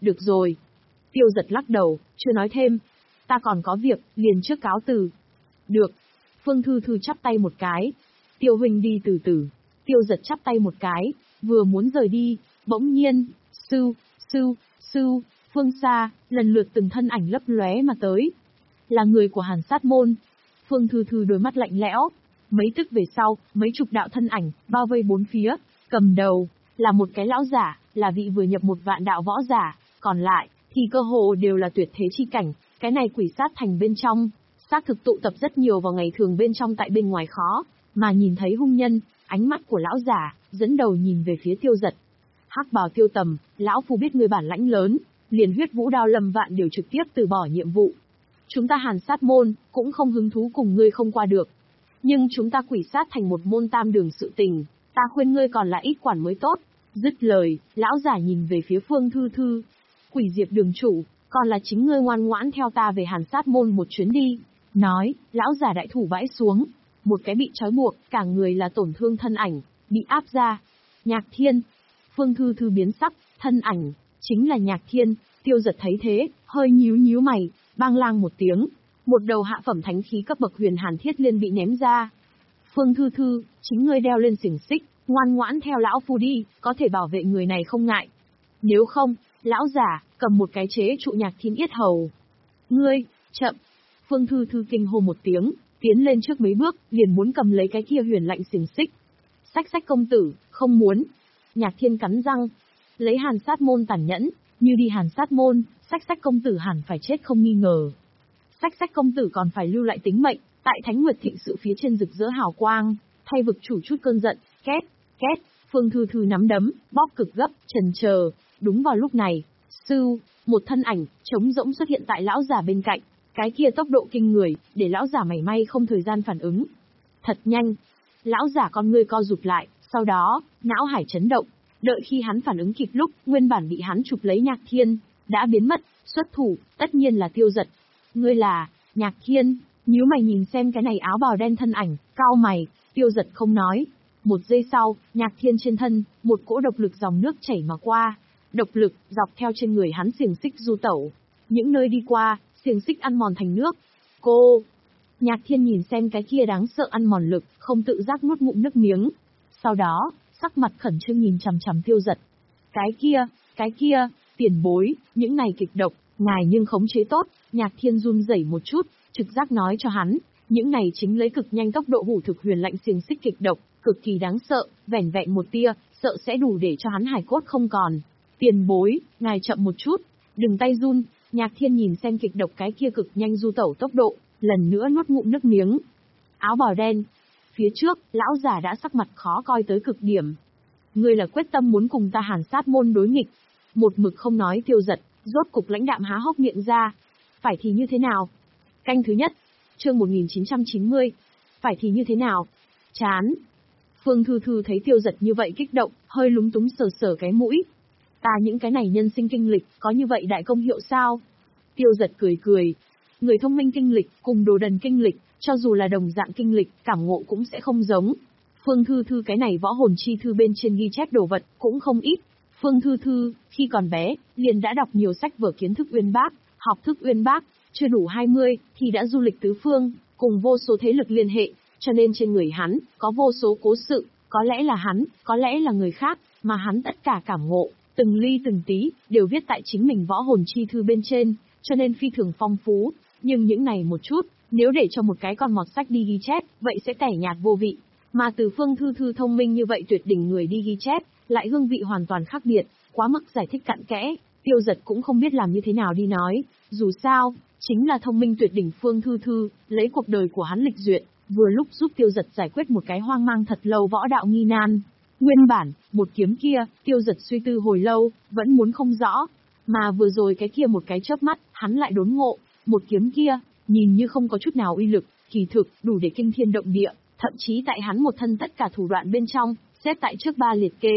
Speaker 1: được rồi. Tiêu giật lắc đầu, chưa nói thêm. Ta còn có việc, liền trước cáo từ. Được. Phương Thư Thư chắp tay một cái. Tiêu huynh đi từ từ. Tiêu giật chắp tay một cái, vừa muốn rời đi, bỗng nhiên, sưu, sưu, sưu, phương xa, lần lượt từng thân ảnh lấp lóe mà tới. Là người của Hàn Sát Môn. Phương Thư Thư đôi mắt lạnh lẽo. Mấy tức về sau, mấy chục đạo thân ảnh, bao vây bốn phía, cầm đầu, là một cái lão giả, là vị vừa nhập một vạn đạo võ giả, còn lại, thì cơ hồ đều là tuyệt thế chi cảnh, cái này quỷ sát thành bên trong, xác thực tụ tập rất nhiều vào ngày thường bên trong tại bên ngoài khó, mà nhìn thấy hung nhân, ánh mắt của lão giả, dẫn đầu nhìn về phía Tiêu Giật. Hắc bào Tiêu Tầm, lão phu biết ngươi bản lãnh lớn, liền huyết vũ đao lâm vạn điều trực tiếp từ bỏ nhiệm vụ. Chúng ta Hàn Sát Môn, cũng không hứng thú cùng ngươi không qua được. Nhưng chúng ta quỷ sát thành một môn tam đường sự tình, ta khuyên ngươi còn là ít quản mới tốt. Dứt lời, lão giả nhìn về phía Phương Thư Thư. Quỷ diệp đường chủ, còn là chính ngươi ngoan ngoãn theo ta về Hàn Sát Môn một chuyến đi. Nói, lão giả đại thủ bãi xuống. Một cái bị trói buộc, cả người là tổn thương thân ảnh, bị áp ra. Nhạc Thiên. Phương Thư Thư biến sắc, thân ảnh, chính là Nhạc Thiên. Tiêu Giật thấy thế, hơi nhíu nhíu mày, bang lang một tiếng. Một đầu hạ phẩm thánh khí cấp bậc huyền hàn thiết liên bị ném ra. Phương Thư Thư, chính ngươi đeo lên xiềng xích, ngoan ngoãn theo lão phu đi, có thể bảo vệ người này không ngại. Nếu không, lão giả, cầm một cái chế trụ Nhạc Thiên yết hầu. Ngươi, chậm. Phương Thư Thư kinh hô một tiếng, tiến lên trước mấy bước, liền muốn cầm lấy cái kia huyền lạnh xiềng xích. Sách sách công tử, không muốn. Nhạc Thiên cắn răng. Lấy Hàn Sát Môn tàn nhẫn, như đi Hàn Sát Môn, sách sách công tử hẳn phải chết không nghi ngờ. Sách sách công tử còn phải lưu lại tính mệnh, tại Thánh Nguyệt Thịnh sự phía trên rực rỡ hào quang, thay vực chủ chút cơn giận, két, két, Phương Thư Thư nắm đấm, bóp cực gấp, chần chờ. Đúng vào lúc này, sưu, một thân ảnh, trống rỗng xuất hiện tại lão giả bên cạnh, cái kia tốc độ kinh người, để lão giả mảy may không thời gian phản ứng. Thật nhanh, lão giả con ngươi co rụt lại, sau đó, não hải chấn động, đợi khi hắn phản ứng kịp lúc, nguyên bản bị hắn chụp lấy Nhạc Thiên, đã biến mất, xuất thủ, tất nhiên là Tiêu Giật. Ngươi là, Nhạc Thiên, nhíu mày nhìn xem cái này áo bào đen thân ảnh, cau mày, Tiêu Giật không nói. Một giây sau, Nhạc Thiên trên thân, một cỗ độc lực dòng nước chảy mà qua. Độc lực, dọc theo trên người hắn xiềng xích du tẩu. Những nơi đi qua, xiềng xích ăn mòn thành nước. Cô! Nhạc Thiên nhìn xem cái kia đáng sợ ăn mòn lực, không tự giác nuốt ngụm nước miếng. Sau đó, sắc mặt khẩn trương nhìn chằm chằm Tiêu Giật. Cái kia, cái kia, tiền bối, những này kịch độc, ngài nhưng khống chế tốt. Nhạc Thiên run rẩy một chút, trực giác nói cho hắn, những này chính lấy cực nhanh tốc độ hủ thực huyền lạnh xiềng xích kịch độc, cực kỳ đáng sợ, vẻn vẹn một tia, sợ sẽ đủ để cho hắn hải cốt không còn. Tiền bối, ngài chậm một chút, đừng tay run. Nhạc Thiên nhìn xem kịch độc cái kia cực nhanh du tẩu tốc độ, lần nữa nuốt ngụm nước miếng. Áo bào đen. Phía trước, lão giả đã sắc mặt khó coi tới cực điểm. Ngươi là quyết tâm muốn cùng ta Hàn Sát Môn đối nghịch. Một mực không nói Tiêu Giật, rốt cục lãnh đạm há hốc miệng ra. Phải thì như thế nào? Canh thứ nhất, chương một nghìn chín trăm chín mươi. Phải thì như thế nào? Chán. Phương Thư Thư thấy Tiêu Giật như vậy kích động, hơi lúng túng sờ sờ cái mũi. Ta những cái này nhân sinh kinh lịch, có như vậy đại công hiệu sao? Tiêu Giật cười cười. Người thông minh kinh lịch, cùng đồ đần kinh lịch, cho dù là đồng dạng kinh lịch, cảm ngộ cũng sẽ không giống. Phương Thư Thư cái này võ hồn chi thư bên trên ghi chép đồ vật, cũng không ít. Phương Thư Thư, khi còn bé, liền đã đọc nhiều sách vở kiến thức uyên bác, học thức uyên bác, chưa đủ hai mươi, thì đã du lịch tứ phương, cùng vô số thế lực liên hệ, cho nên trên người hắn, có vô số cố sự, có lẽ là hắn, có lẽ là người khác, mà hắn tất cả cảm ngộ, từng ly từng tí, đều viết tại chính mình võ hồn chi thư bên trên, cho nên phi thường phong phú, nhưng những này một chút, nếu để cho một cái con mọt sách đi ghi chép, vậy sẽ tẻ nhạt vô vị, mà từ Phương Thư Thư thông minh như vậy tuyệt đỉnh người đi ghi chép, lại hương vị hoàn toàn khác biệt, quá mức giải thích cặn kẽ, Tiêu Giật cũng không biết làm như thế nào đi nói, dù sao, chính là thông minh tuyệt đỉnh Phương Thư Thư, lấy cuộc đời của hắn lịch duyệt, vừa lúc giúp Tiêu Giật giải quyết một cái hoang mang thật lâu võ đạo nghi nan. Nguyên bản, một kiếm kia, Tiêu Giật suy tư hồi lâu, vẫn muốn không rõ, mà vừa rồi cái kia một cái chớp mắt, hắn lại đốn ngộ, một kiếm kia, nhìn như không có chút nào uy lực, kỳ thực, đủ để kinh thiên động địa, thậm chí tại hắn một thân tất cả thủ đoạn bên trong, xếp tại trước ba liệt kê.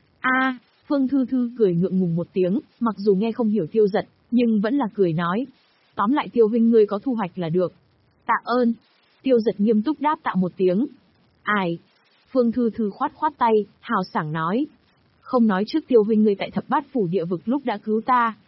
Speaker 1: A, Phương Thư Thư cười ngượng ngùng một tiếng, mặc dù nghe không hiểu Tiêu Giật, nhưng vẫn là cười nói. Tóm lại Tiêu huynh ngươi có thu hoạch là được. Tạ ơn. Tiêu Giật nghiêm túc đáp tạ một tiếng. Ai? Phương Thư Thư khoát khoát tay, hào sảng nói. Không nói trước Tiêu huynh ngươi tại thập bát phủ địa vực lúc đã cứu ta,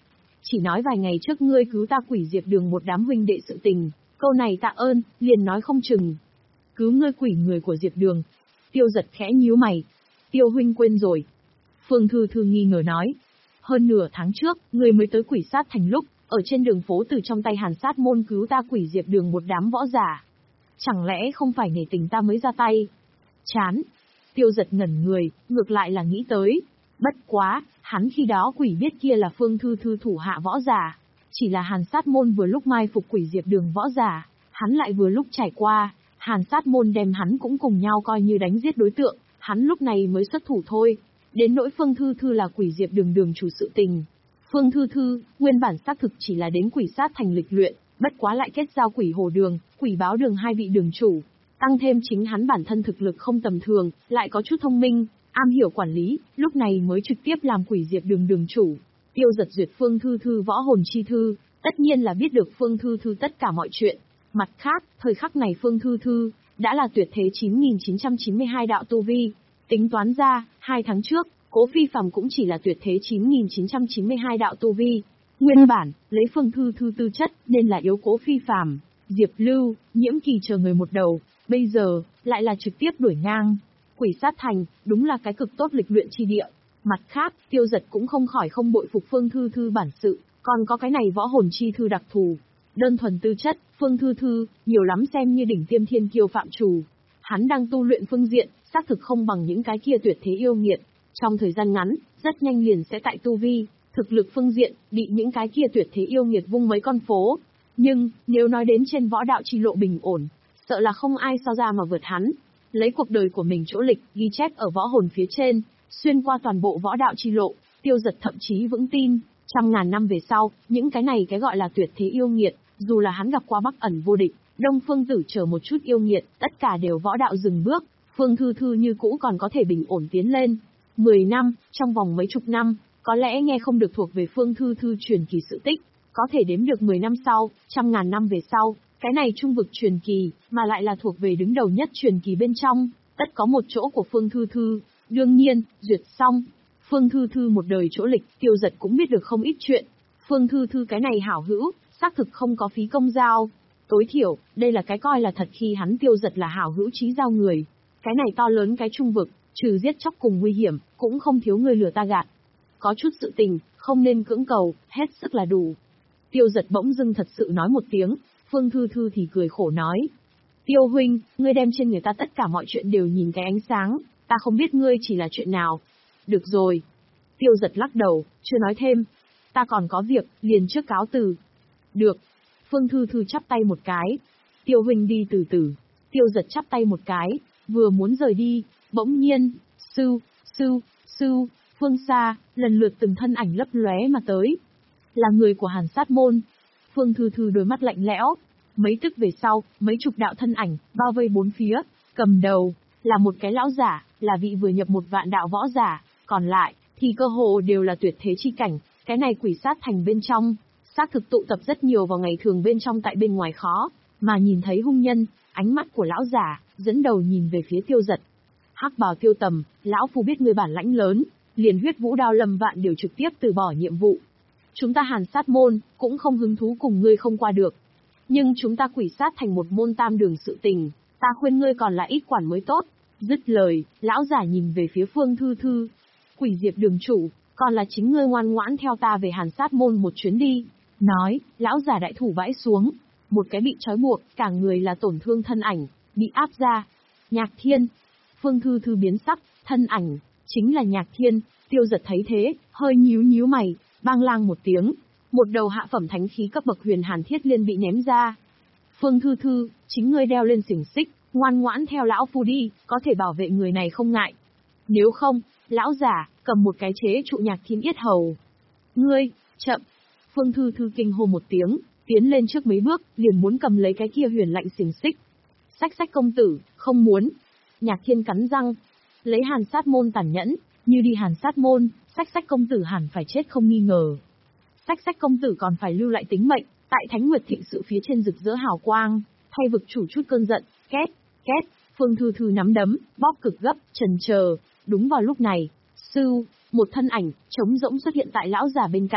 Speaker 1: chỉ nói vài ngày trước ngươi cứu ta Quỷ Diệp Đường một đám huynh đệ sự tình, câu này tạ ơn, liền nói không chừng. Cứu ngươi quỷ người của Diệp Đường. Tiêu Giật khẽ nhíu mày. Tiêu huynh quên rồi. Phương Thư Thư nghi ngờ nói. Hơn nửa tháng trước, ngươi mới tới Quỷ Sát Thành lúc, ở trên đường phố từ trong tay Hàn Sát Môn cứu ta Quỷ Diệp Đường một đám võ giả. Chẳng lẽ không phải nể tình ta mới ra tay? Chán. Tiêu Giật ngẩn người, ngược lại là nghĩ tới. Bất quá, hắn khi đó quỷ biết kia là Phương Thư Thư thủ hạ võ giả. Chỉ là Hàn Sát Môn vừa lúc mai phục Quỷ Diệp Đường võ giả, hắn lại vừa lúc trải qua, Hàn Sát Môn đem hắn cũng cùng nhau coi như đánh giết đối tượng, hắn lúc này mới xuất thủ thôi. Đến nỗi Phương Thư Thư là Quỷ Diệp Đường đường chủ sự tình. Phương Thư Thư, nguyên bản xác thực chỉ là đến Quỷ Sát Thành lịch luyện, bất quá lại kết giao Quỷ Hồ Đường, Quỷ Báo Đường hai vị đường chủ. Tăng thêm chính hắn bản thân thực lực không tầm thường, lại có chút thông minh, am hiểu quản lý, lúc này mới trực tiếp làm Quỷ Diệp Đường đường chủ. Tiêu Giật duyệt Phương Thư Thư võ hồn chi thư, tất nhiên là biết được Phương Thư Thư tất cả mọi chuyện. Mặt khác, thời khắc này Phương Thư Thư đã là tuyệt thế chín nghìn chín trăm chín mươi hai đạo tu vi. Tính toán ra, hai tháng trước, Cố Phi Phàm cũng chỉ là tuyệt thế chín nghìn chín trăm chín mươi hai đạo tu vi. Nguyên bản, lấy Phương Thư Thư tư chất nên là yếu Cố Phi Phàm, Diệp Lưu, Nhiễm Kỳ chờ người một đầu, bây giờ lại là trực tiếp đuổi ngang. Quỷ Sát Thành, đúng là cái cực tốt lịch luyện chi địa. Mặt khác, Tiêu Giật cũng không khỏi không bội phục Phương Thư Thư bản sự, còn có cái này võ hồn chi thư đặc thù. Đơn thuần tư chất, Phương Thư Thư, nhiều lắm xem như đỉnh tiêm thiên kiêu phạm trù. Hắn đang tu luyện phương diện, xác thực không bằng những cái kia tuyệt thế yêu nghiệt. Trong thời gian ngắn, rất nhanh liền sẽ tại tu vi, thực lực phương diện, bị những cái kia tuyệt thế yêu nghiệt vung mấy con phố. Nhưng, nếu nói đến trên võ đạo chi lộ bình ổn, sợ là không ai so ra mà vượt hắn. Lấy cuộc đời của mình chỗ lịch, ghi chép ở võ hồn phía trên, xuyên qua toàn bộ võ đạo chi lộ, Tiêu Giật thậm chí vững tin, trăm ngàn năm về sau, những cái này cái gọi là tuyệt thế yêu nghiệt, dù là hắn gặp qua Bắc Ẩn vô địch, Đông Phương Tử chờ một chút yêu nghiệt, tất cả đều võ đạo dừng bước, Phương Thư Thư như cũ còn có thể bình ổn tiến lên. Mười năm, trong vòng mấy chục năm, có lẽ nghe không được thuộc về Phương Thư Thư truyền kỳ sự tích, có thể đếm được mười năm sau, trăm ngàn năm về sau, cái này trung vực truyền kỳ, mà lại là thuộc về đứng đầu nhất truyền kỳ bên trong, tất có một chỗ của Phương Thư Thư. Đương nhiên, duyệt xong, Phương Thư Thư một đời chỗ lịch, Tiêu Giật cũng biết được không ít chuyện. Phương Thư Thư cái này hảo hữu, xác thực không có phí công giao. Tối thiểu, đây là cái coi là thật khi hắn Tiêu Giật là hảo hữu chí giao người. Cái này to lớn cái trung vực, trừ giết chóc cùng nguy hiểm, cũng không thiếu người lừa ta gạt. Có chút sự tình, không nên cưỡng cầu, hết sức là đủ. Tiêu Giật bỗng dưng thật sự nói một tiếng, Phương Thư Thư thì cười khổ nói. Tiêu huynh, ngươi đem trên người ta tất cả mọi chuyện đều nhìn cái ánh sáng, ta không biết ngươi chỉ là chuyện nào. Được rồi. Tiêu Giật lắc đầu, chưa nói thêm. Ta còn có việc, liền trước cáo từ. Được. Phương Thư Thư chắp tay một cái. Tiêu huynh đi từ từ. Tiêu Giật chắp tay một cái, vừa muốn rời đi, bỗng nhiên, sưu, sưu, sưu, phương xa, lần lượt từng thân ảnh lấp lóe mà tới. Là người của Hàn Sát Môn. Phương Thư Thư đôi mắt lạnh lẽo. Mấy tức về sau, mấy chục đạo thân ảnh, bao vây bốn phía, cầm đầu, là một cái lão giả, là vị vừa nhập một vạn đạo võ giả, còn lại, thì cơ hồ đều là tuyệt thế chi cảnh, cái này Quỷ Sát Thành bên trong, xác thực tụ tập rất nhiều vào ngày thường bên trong tại bên ngoài khó, mà nhìn thấy hung nhân, ánh mắt của lão giả, dẫn đầu nhìn về phía Tiêu Giật. Hắc bào Tiêu Tầm, lão phu biết ngươi bản lãnh lớn, liền huyết vũ đao lâm vạn đều trực tiếp từ bỏ nhiệm vụ. Chúng ta Hàn Sát Môn, cũng không hứng thú cùng ngươi không qua được. Nhưng chúng ta Quỷ Sát Thành một môn tam đường sự tình, ta khuyên ngươi còn là ít quản mới tốt. Dứt lời, lão giả nhìn về phía Phương Thư Thư. Quỷ Diệp đường chủ, còn là chính ngươi ngoan ngoãn theo ta về Hàn Sát Môn một chuyến đi. Nói, lão giả đại thủ vãi xuống. Một cái bị trói buộc, cả người là tổn thương thân ảnh, bị áp ra. Nhạc Thiên. Phương Thư Thư biến sắc, thân ảnh, chính là Nhạc Thiên. Tiêu Giật thấy thế, hơi nhíu nhíu mày, bang lang một tiếng. Một đầu hạ phẩm thánh khí cấp bậc huyền hàn thiết liên bị ném ra. Phương Thư Thư, chính ngươi đeo lên xiềng xích, ngoan ngoãn theo lão phu đi, có thể bảo vệ người này không ngại. Nếu không, lão giả, cầm một cái chế trụ Nhạc Thiên yết hầu. Ngươi, chậm. Phương Thư Thư kinh hô một tiếng, tiến lên trước mấy bước, liền muốn cầm lấy cái kia huyền lạnh xiềng xích. Sách sách công tử, không muốn. Nhạc Thiên cắn răng. Lấy Hàn Sát Môn tàn nhẫn, như đi Hàn Sát Môn, sách sách công tử hẳn phải chết không nghi ngờ. Sách sách công tử còn phải lưu lại tính mệnh, tại Thánh Nguyệt Thịnh sự phía trên rực rỡ hào quang, thay vực chủ chút cơn giận, két, két, Phương Thư Thư nắm đấm, bóp cực gấp, trần chờ. Đúng vào lúc này, sưu, một thân ảnh, trống rỗng xuất hiện tại lão già bên cạnh,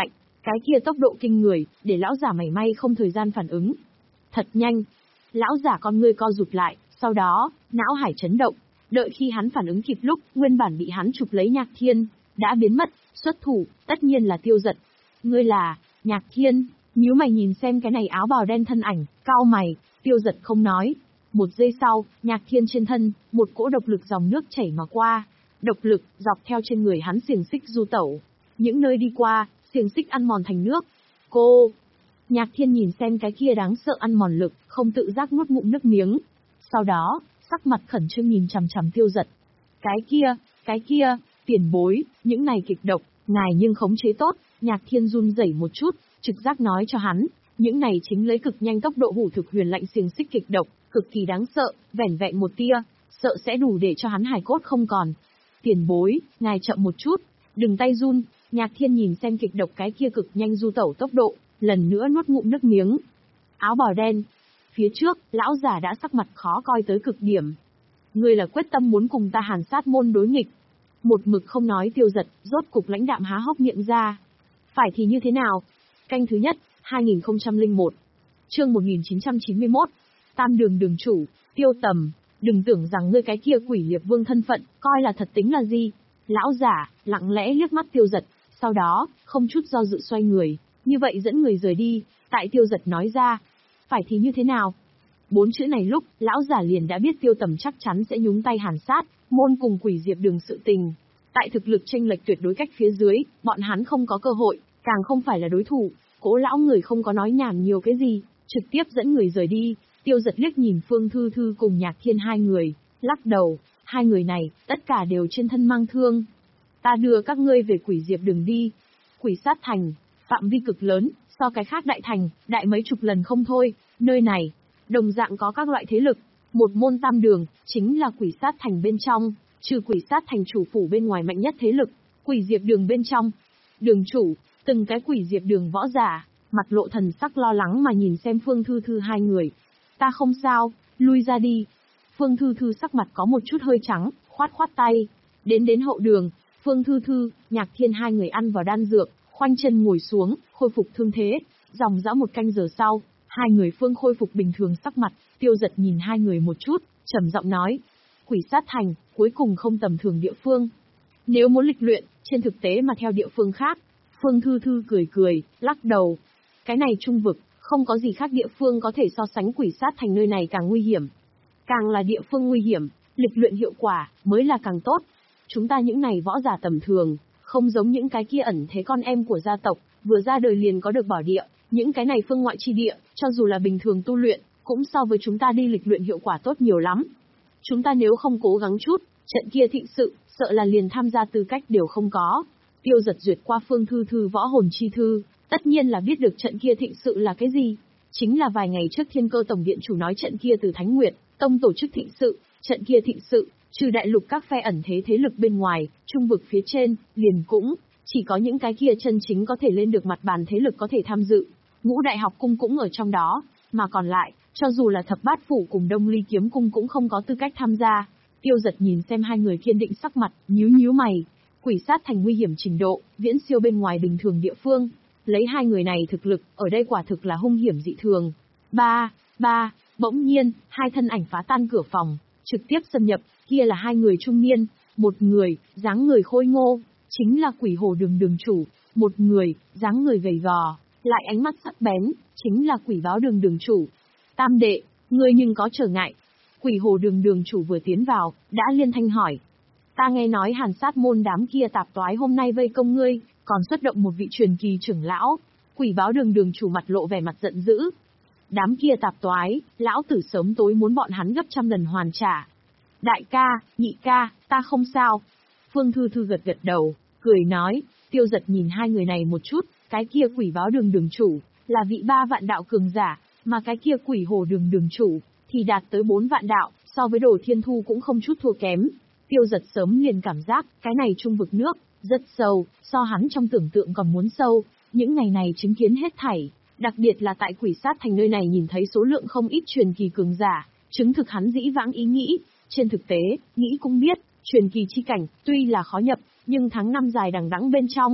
Speaker 1: Cái kia tốc độ kinh người, để lão giả mảy may không thời gian phản ứng. Thật nhanh. Lão giả con ngươi co rụt lại, sau đó, não hải chấn động. Đợi khi hắn phản ứng kịp lúc, nguyên bản bị hắn chụp lấy Nhạc Thiên, đã biến mất, xuất thủ, tất nhiên là Tiêu Dật. Ngươi là, Nhạc Thiên, nhíu mày nhìn xem cái này áo bào đen thân ảnh, cau mày, Tiêu Dật không nói. Một giây sau, Nhạc Thiên trên thân, một cỗ độc lực dòng nước chảy mà qua. Độc lực, dọc theo trên người hắn xiềng xích du tẩu. Những nơi đi qua, xiềng xích ăn mòn thành nước. Cô! Nhạc Thiên nhìn xem cái kia đáng sợ ăn mòn lực, không tự giác nuốt ngụm nước miếng. Sau đó, sắc mặt khẩn trương nhìn chằm chằm Tiêu Dật. Cái kia, cái kia, tiền bối, những này kịch độc, ngài nhưng khống chế tốt. Nhạc Thiên run rẩy một chút, trực giác nói cho hắn, những này chính lấy cực nhanh tốc độ hủ thực huyền lạnh xiềng xích kịch độc, cực kỳ đáng sợ, vẻn vẹn một tia, sợ sẽ đủ để cho hắn hài cốt không còn. Tiền bối, ngài chậm một chút, đừng tay run. Nhạc Thiên nhìn xem kịch độc cái kia cực nhanh du tẩu tốc độ, lần nữa nuốt ngụm nước miếng. Áo bào đen. Phía trước, lão giả đã sắc mặt khó coi tới cực điểm. Ngươi là quyết tâm muốn cùng ta Hàn Sát môn đối nghịch. Một mực không nói Tiêu Dật, rốt cục lãnh đạm há hốc miệng ra. Phải thì như thế nào? Canh thứ nhất, hai nghìn không trăm lẻ một. Chương một nghìn chín trăm chín mươi mốt. Tam đường đường chủ, Tiêu Tầm, đừng tưởng rằng ngươi cái kia quỷ liệt vương thân phận, coi là thật tính là gì. Lão giả, lặng lẽ liếc mắt Tiêu Dật, sau đó, không chút do dự xoay người, như vậy dẫn người rời đi, tại Tiêu Dật nói ra. Phải thì như thế nào? Bốn chữ này lúc, lão giả liền đã biết Tiêu Tầm chắc chắn sẽ nhúng tay Hàn Sát, môn cùng quỷ diệp đường sự tình. Tại thực lực chênh lệch tuyệt đối cách phía dưới, bọn hắn không có cơ hội, càng không phải là đối thủ. Cố lão người không có nói nhảm nhiều cái gì, trực tiếp dẫn người rời đi. Tiêu Dật liếc nhìn Phương Thư Thư cùng Nhạc Thiên hai người, lắc đầu, hai người này, tất cả đều trên thân mang thương. Ta đưa các ngươi về quỷ diệp đường đi. Quỷ sát thành, phạm vi cực lớn, so cái khác đại thành, đại mấy chục lần không thôi. Nơi này, đồng dạng có các loại thế lực. Một môn tam đường, chính là quỷ sát thành bên trong, trừ quỷ sát thành chủ phủ bên ngoài mạnh nhất thế lực, quỷ diệp đường bên trong. Đường chủ, từng cái quỷ diệp đường võ giả, mặt lộ thần sắc lo lắng mà nhìn xem Phương Thư Thư hai người. Ta không sao, lui ra đi. Phương Thư Thư sắc mặt có một chút hơi trắng, khoát khoát tay. Đến đến hậu đường, Phương Thư Thư, Nhạc Thiên hai người ăn vào đan dược, khoanh chân ngồi xuống, khôi phục thương thế. Dòng dã một canh giờ sau, hai người Phương khôi phục bình thường sắc mặt. Tiêu Dật nhìn hai người một chút, trầm giọng nói. Quỷ sát thành, cuối cùng không tầm thường địa phương. Nếu muốn lịch luyện, trên thực tế mà theo địa phương khác. Phương Thư Thư cười cười, lắc đầu. Cái này trung vực, không có gì khác địa phương có thể so sánh quỷ sát thành nơi này càng nguy hiểm. Càng là địa phương nguy hiểm, lịch luyện hiệu quả, mới là càng tốt. Chúng ta những này võ giả tầm thường, không giống những cái kia ẩn thế con em của gia tộc, vừa ra đời liền có được bảo địa, những cái này phương ngoại chi địa, cho dù là bình thường tu luyện, cũng so với chúng ta đi lịch luyện hiệu quả tốt nhiều lắm. Chúng ta nếu không cố gắng chút, trận kia thịnh sự, sợ là liền tham gia tư cách đều không có. Tiêu Dật duyệt qua Phương Thư Thư võ hồn chi thư, tất nhiên là biết được trận kia thịnh sự là cái gì. Chính là vài ngày trước Thiên Cơ Tổng Điện chủ nói trận kia từ Thánh Nguyệt Tông tổ chức thịnh sự, trận kia thịnh sự, trừ đại lục các phe ẩn thế thế lực bên ngoài, trung vực phía trên, liền cũng, chỉ có những cái kia chân chính có thể lên được mặt bàn thế lực có thể tham dự. Ngũ Đại Học Cung cũng ở trong đó, mà còn lại, cho dù là Thập Bát Phủ cùng Đông Ly Kiếm Cung cũng không có tư cách tham gia. Tiêu Dật nhìn xem hai người kiên định sắc mặt, nhíu nhíu mày. Quỷ sát thành nguy hiểm trình độ, viễn siêu bên ngoài bình thường địa phương. Lấy hai người này thực lực, ở đây quả thực là hung hiểm dị thường. Ba, ba, bỗng nhiên, hai thân ảnh phá tan cửa phòng, trực tiếp xâm nhập, kia là hai người trung niên, một người, dáng người khôi ngô, chính là Quỷ Hồ Đường đường chủ, một người, dáng người gầy gò, lại ánh mắt sắc bén, chính là Quỷ Báo Đường đường chủ. Tam đệ, ngươi nhưng có trở ngại. Quỷ Hồ Đường đường chủ vừa tiến vào, đã liên thanh hỏi. Ta nghe nói Hàn Sát môn đám kia tạp toái hôm nay vây công ngươi, còn xuất động một vị truyền kỳ trưởng lão. Quỷ Báo Đường đường chủ mặt lộ vẻ mặt giận dữ. Đám kia tạp toái, lão tử sớm tối muốn bọn hắn gấp trăm lần hoàn trả. Đại ca, nhị ca, ta không sao. Phương Thư Thư gật gật đầu, cười nói. Tiêu Dật nhìn hai người này một chút, cái kia Quỷ Báo Đường đường chủ, là vị ba vạn đạo cường giả, mà cái kia Quỷ Hồ Đường đường chủ, thì đạt tới bốn vạn đạo, so với Đồ Thiên Thu cũng không chút thua kém. Tiêu Dật sớm liền cảm giác, cái này trung vực nước, rất sâu, so hắn trong tưởng tượng còn muốn sâu. Những ngày này chứng kiến hết thảy, đặc biệt là tại quỷ sát thành nơi này nhìn thấy số lượng không ít truyền kỳ cường giả, chứng thực hắn dĩ vãng ý nghĩ. Trên thực tế, nghĩ cũng biết, truyền kỳ chi cảnh, tuy là khó nhập, nhưng tháng năm dài đằng đẵng bên trong,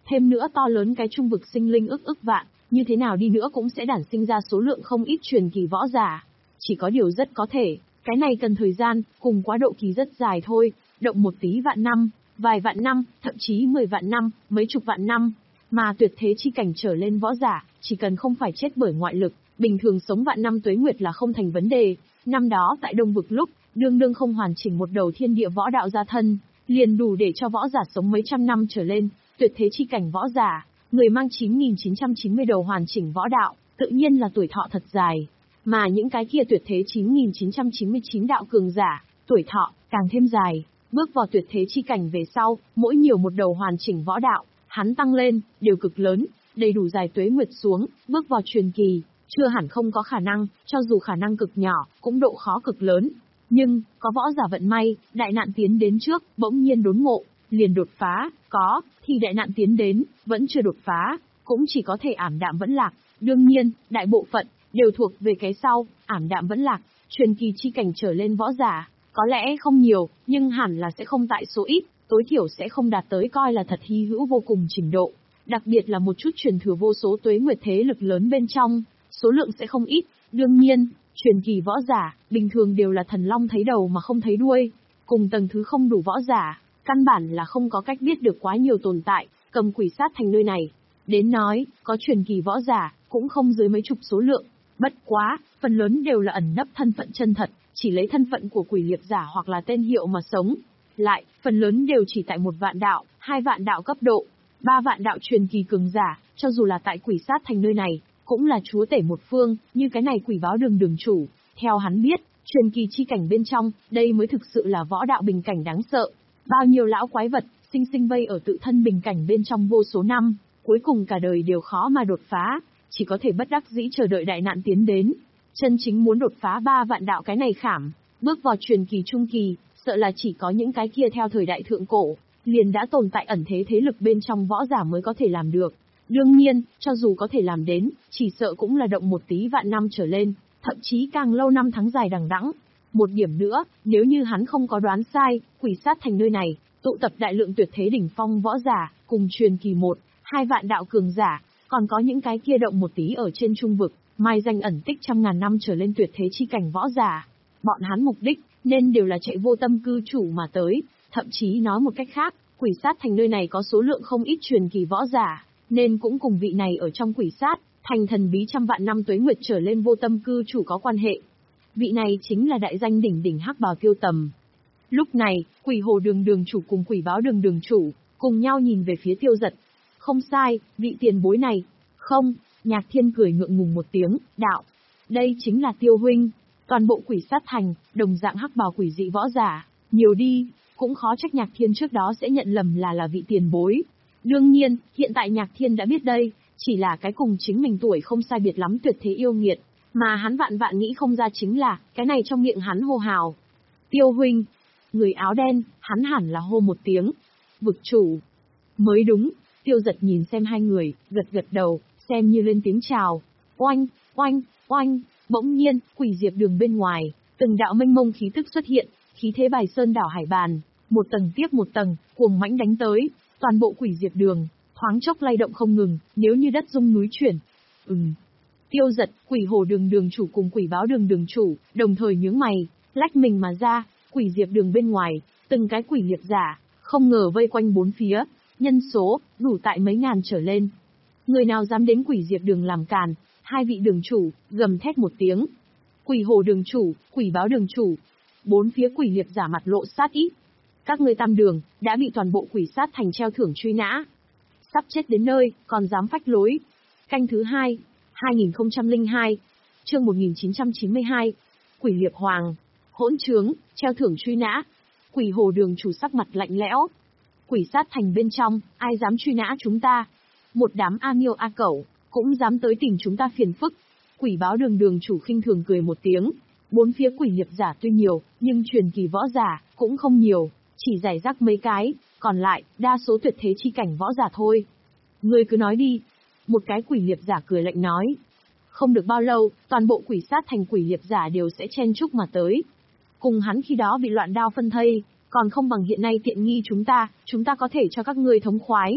Speaker 1: Thêm nữa to lớn cái trung vực sinh linh ức ức vạn, như thế nào đi nữa cũng sẽ đản sinh ra số lượng không ít truyền kỳ võ giả. Chỉ có điều rất có thể, cái này cần thời gian, cùng quá độ kỳ rất dài thôi, động một tí vạn năm, vài vạn năm, thậm chí mười vạn năm, mấy chục vạn năm. Mà tuyệt thế chi cảnh trở lên võ giả, chỉ cần không phải chết bởi ngoại lực, bình thường sống vạn năm tuế nguyệt là không thành vấn đề. Năm đó tại Đông Vực lúc, đương đương không hoàn chỉnh một đầu thiên địa võ đạo gia thân, liền đủ để cho võ giả sống mấy trăm năm trở lên, tuyệt thế chi cảnh võ giả, người mang chín nghìn chín trăm chín mươi đầu hoàn chỉnh võ đạo, tự nhiên là tuổi thọ thật dài. Mà những cái kia tuyệt thế chín nghìn chín trăm chín mươi chín đạo cường giả, tuổi thọ càng thêm dài, bước vào tuyệt thế chi cảnh về sau, mỗi nhiều một đầu hoàn chỉnh võ đạo, hắn tăng lên, đều cực lớn, đầy đủ dài tuế nguyệt xuống, bước vào truyền kỳ, chưa hẳn không có khả năng, cho dù khả năng cực nhỏ, cũng độ khó cực lớn. Nhưng, có võ giả vận may, đại nạn tiến đến trước, bỗng nhiên đốn ngộ, liền đột phá, có, thì đại nạn tiến đến, vẫn chưa đột phá, cũng chỉ có thể ảm đạm vẫn lạc. Đương nhiên, đại bộ phận, đều thuộc về cái sau, ảm đạm vẫn lạc, truyền kỳ chi cảnh trở lên võ giả, có lẽ không nhiều, nhưng hẳn là sẽ không tại số ít, tối thiểu sẽ không đạt tới coi là thật hy hữu vô cùng trình độ. Đặc biệt là một chút truyền thừa vô số tuế nguyệt thế lực lớn bên trong, số lượng sẽ không ít. Đương nhiên, truyền kỳ võ giả, bình thường đều là thần long thấy đầu mà không thấy đuôi, cùng tầng thứ không đủ võ giả, căn bản là không có cách biết được quá nhiều tồn tại, cầm quỷ sát thành nơi này. Đến nói, có truyền kỳ võ giả, cũng không dưới mấy chục số lượng, bất quá, phần lớn đều là ẩn nấp thân phận chân thật, chỉ lấy thân phận của quỷ liệp giả hoặc là tên hiệu mà sống. Lại, phần lớn đều chỉ tại một vạn đạo, hai vạn đạo cấp độ, ba vạn đạo truyền kỳ cường giả, cho dù là tại quỷ sát thành nơi này, cũng là chúa tể một phương, như cái này quỷ báo đường đường chủ. Theo hắn biết, truyền kỳ chi cảnh bên trong, đây mới thực sự là võ đạo bình cảnh đáng sợ. Bao nhiêu lão quái vật, sinh sinh vây ở tự thân bình cảnh bên trong vô số năm, cuối cùng cả đời đều khó mà đột phá, chỉ có thể bất đắc dĩ chờ đợi đại nạn tiến đến. Chân chính muốn đột phá ba vạn đạo cái này khảm, bước vào truyền kỳ trung kỳ, sợ là chỉ có những cái kia theo thời đại thượng cổ, liền đã tồn tại ẩn thế thế lực bên trong võ giả mới có thể làm được. Đương nhiên, cho dù có thể làm đến, chỉ sợ cũng là động một tí vạn năm trở lên, thậm chí càng lâu năm tháng dài đằng đẵng. Một điểm nữa, nếu như hắn không có đoán sai, quỷ sát thành nơi này, tụ tập đại lượng tuyệt thế đỉnh phong võ giả, cùng truyền kỳ một, hai vạn đạo cường giả, còn có những cái kia động một tí ở trên trung vực, mai danh ẩn tích trăm ngàn năm trở lên tuyệt thế chi cảnh võ giả. Bọn hắn mục đích, nên đều là chạy vô tâm cư chủ mà tới, thậm chí nói một cách khác, quỷ sát thành nơi này có số lượng không ít truyền kỳ võ giả, nên cũng cùng vị này ở trong quỷ sát, thành thần bí trăm vạn năm tuế nguyệt trở lên vô tâm cư chủ có quan hệ. Vị này chính là đại danh đỉnh đỉnh hắc bào Tiêu Tầm. Lúc này, quỷ hồ đường đường chủ cùng quỷ báo đường đường chủ, cùng nhau nhìn về phía Tiêu Giật. Không sai, vị tiền bối này. Không, Nhạc Thiên cười ngượng ngùng một tiếng, đạo. Đây chính là Tiêu huynh. Toàn bộ quỷ sát thành, đồng dạng hắc bào quỷ dị võ giả, nhiều đi, cũng khó trách Nhạc Thiên trước đó sẽ nhận lầm là là vị tiền bối. Đương nhiên, hiện tại Nhạc Thiên đã biết đây, chỉ là cái cùng chính mình tuổi không sai biệt lắm tuyệt thế yêu nghiệt, mà hắn vạn vạn nghĩ không ra chính là, cái này trong miệng hắn hô hào. Tiêu huynh, người áo đen, hắn hẳn là hô một tiếng. Vực chủ. Mới đúng, Tiêu Giật nhìn xem hai người, gật gật đầu, xem như lên tiếng chào. Oanh, oanh, oanh, bỗng nhiên, quỷ diệp đường bên ngoài, từng đạo mênh mông khí tức xuất hiện, khí thế bài sơn đảo hải bàn, một tầng tiếp một tầng, cuồng mãnh đánh tới, toàn bộ quỷ diệp đường, thoáng chốc lay động không ngừng, nếu như đất rung núi chuyển. Ừm. Tiêu Giật, quỷ hồ đường đường chủ cùng quỷ báo đường đường chủ, đồng thời nhướng mày, lách mình mà ra, quỷ diệp đường bên ngoài, từng cái quỷ liệp giả, không ngờ vây quanh bốn phía, nhân số, đủ tại mấy ngàn trở lên. Người nào dám đến quỷ diệp đường làm càn, hai vị đường chủ, gầm thét một tiếng. Quỷ hồ đường chủ, quỷ báo đường chủ, bốn phía quỷ liệp giả mặt lộ sát ý. Các ngươi tam đường, đã bị toàn bộ quỷ sát thành treo thưởng truy nã. Sắp chết đến nơi, còn dám phách lối. Canh thứ hai, hai nghìn không trăm lẻ hai, chương một nghìn chín trăm chín mươi hai, quỷ liệp hoàng, hỗn trướng, treo thưởng truy nã. Quỷ hồ đường chủ sắc mặt lạnh lẽo. Quỷ sát thành bên trong, ai dám truy nã chúng ta? Một đám a miêu a cẩu, cũng dám tới tìm chúng ta phiền phức. Quỷ báo đường đường chủ khinh thường cười một tiếng. Bốn phía quỷ liệp giả tuy nhiều, nhưng truyền kỳ võ giả, cũng không nhiều, chỉ giải rác mấy cái, còn lại, đa số tuyệt thế chi cảnh võ giả thôi. Ngươi cứ nói đi. Một cái quỷ liệp giả cười lạnh nói. Không được bao lâu, toàn bộ quỷ sát thành quỷ liệp giả đều sẽ chen chúc mà tới. Cùng hắn khi đó bị loạn đao phân thây, còn không bằng hiện nay tiện nghi chúng ta, chúng ta có thể cho các ngươi thống khoái.